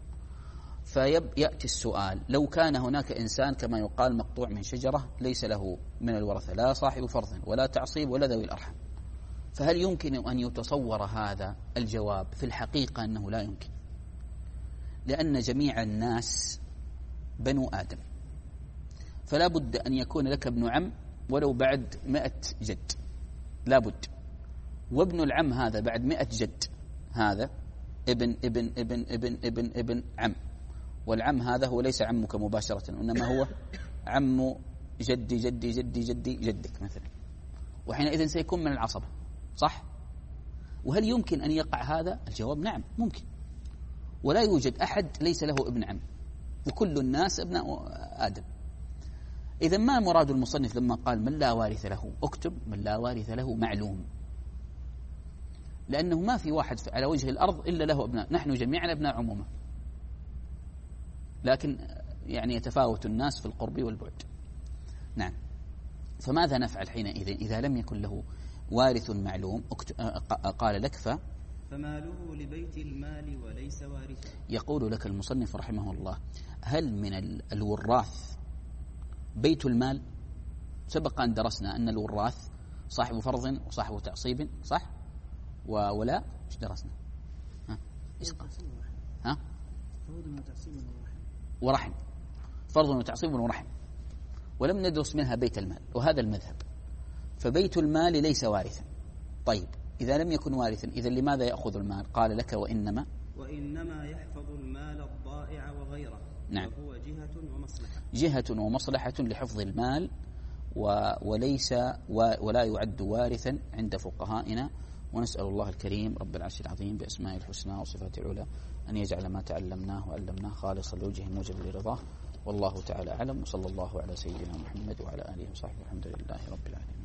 فيأتي السؤال لو كان هناك إنسان كما يقال مقطوع من شجرة ليس له من الورثة لا صاحب فرض ولا تعصيب ولا ذوي الأرحام، فهل يمكن أن يتصور هذا؟ الجواب في الحقيقة أنه لا يمكن، لأن جميع الناس بنو آدم، فلا بد أن يكون لك ابن عم ولو بعد مئة جد، لا بد. وابن العم هذا بعد مئة جد هذا ابن ابن ابن ابن ابن ابن عم، والعم هذا هو ليس عمك مباشرة، إنما هو عم جدي جدي جدي جدي جدك مثلا، وحينئذ سيكون من العصبة، صح؟ وهل يمكن أن يقع هذا؟ الجواب نعم ممكن. ولا يوجد أحد ليس له ابن عم، وكل الناس ابناء آدم. إذا ما مراد المصنف لما قال من لا وارث له؟ اكتب من لا وارث له معلوم، لأنه ما في واحد على وجه الأرض إلا له ابناء، نحن جميعا ابناء عمومة، لكن يعني يتفاوت الناس في القرب والبعد. نعم. فماذا نفعل حينئذ إذا لم يكن له وارث معلوم؟ قال لك ف فماله لبيت المال وليس وارثا. يقول لك المصنف رحمه الله: هل من الوراث بيت المال؟ سبق أن درسنا أن الوراث صاحب فرض وصاحب تعصيب، صح؟ ولا ايش درسنا؟ ها؟ اسقط. ها؟ فرض وتعصيب ورحم. ورحم. فرض وتعصيب ورحم. ولم ندرس منها بيت المال، وهذا المذهب. فبيت المال ليس وارثا. طيب إذا لم يكن وارثا إذا لماذا يأخذ المال؟ قال لك: وإنما وإنما يحفظ المال الضائع وغيره. نعم. وهو جهة ومصلحة. جهة ومصلحة لحفظ المال وليس ولا يعد وارثا عند فقهائنا. ونسأل الله الكريم رب العرش العظيم بأسمائه الحسنى وصفاته العلى أن يجعل ما تعلمناه وعلمناه خالصا لوجهه الموجب لرضاه. والله تعالى أعلم، وصلى الله على سيدنا محمد وعلى آله وصحبه. الحمد لله رب العالمين.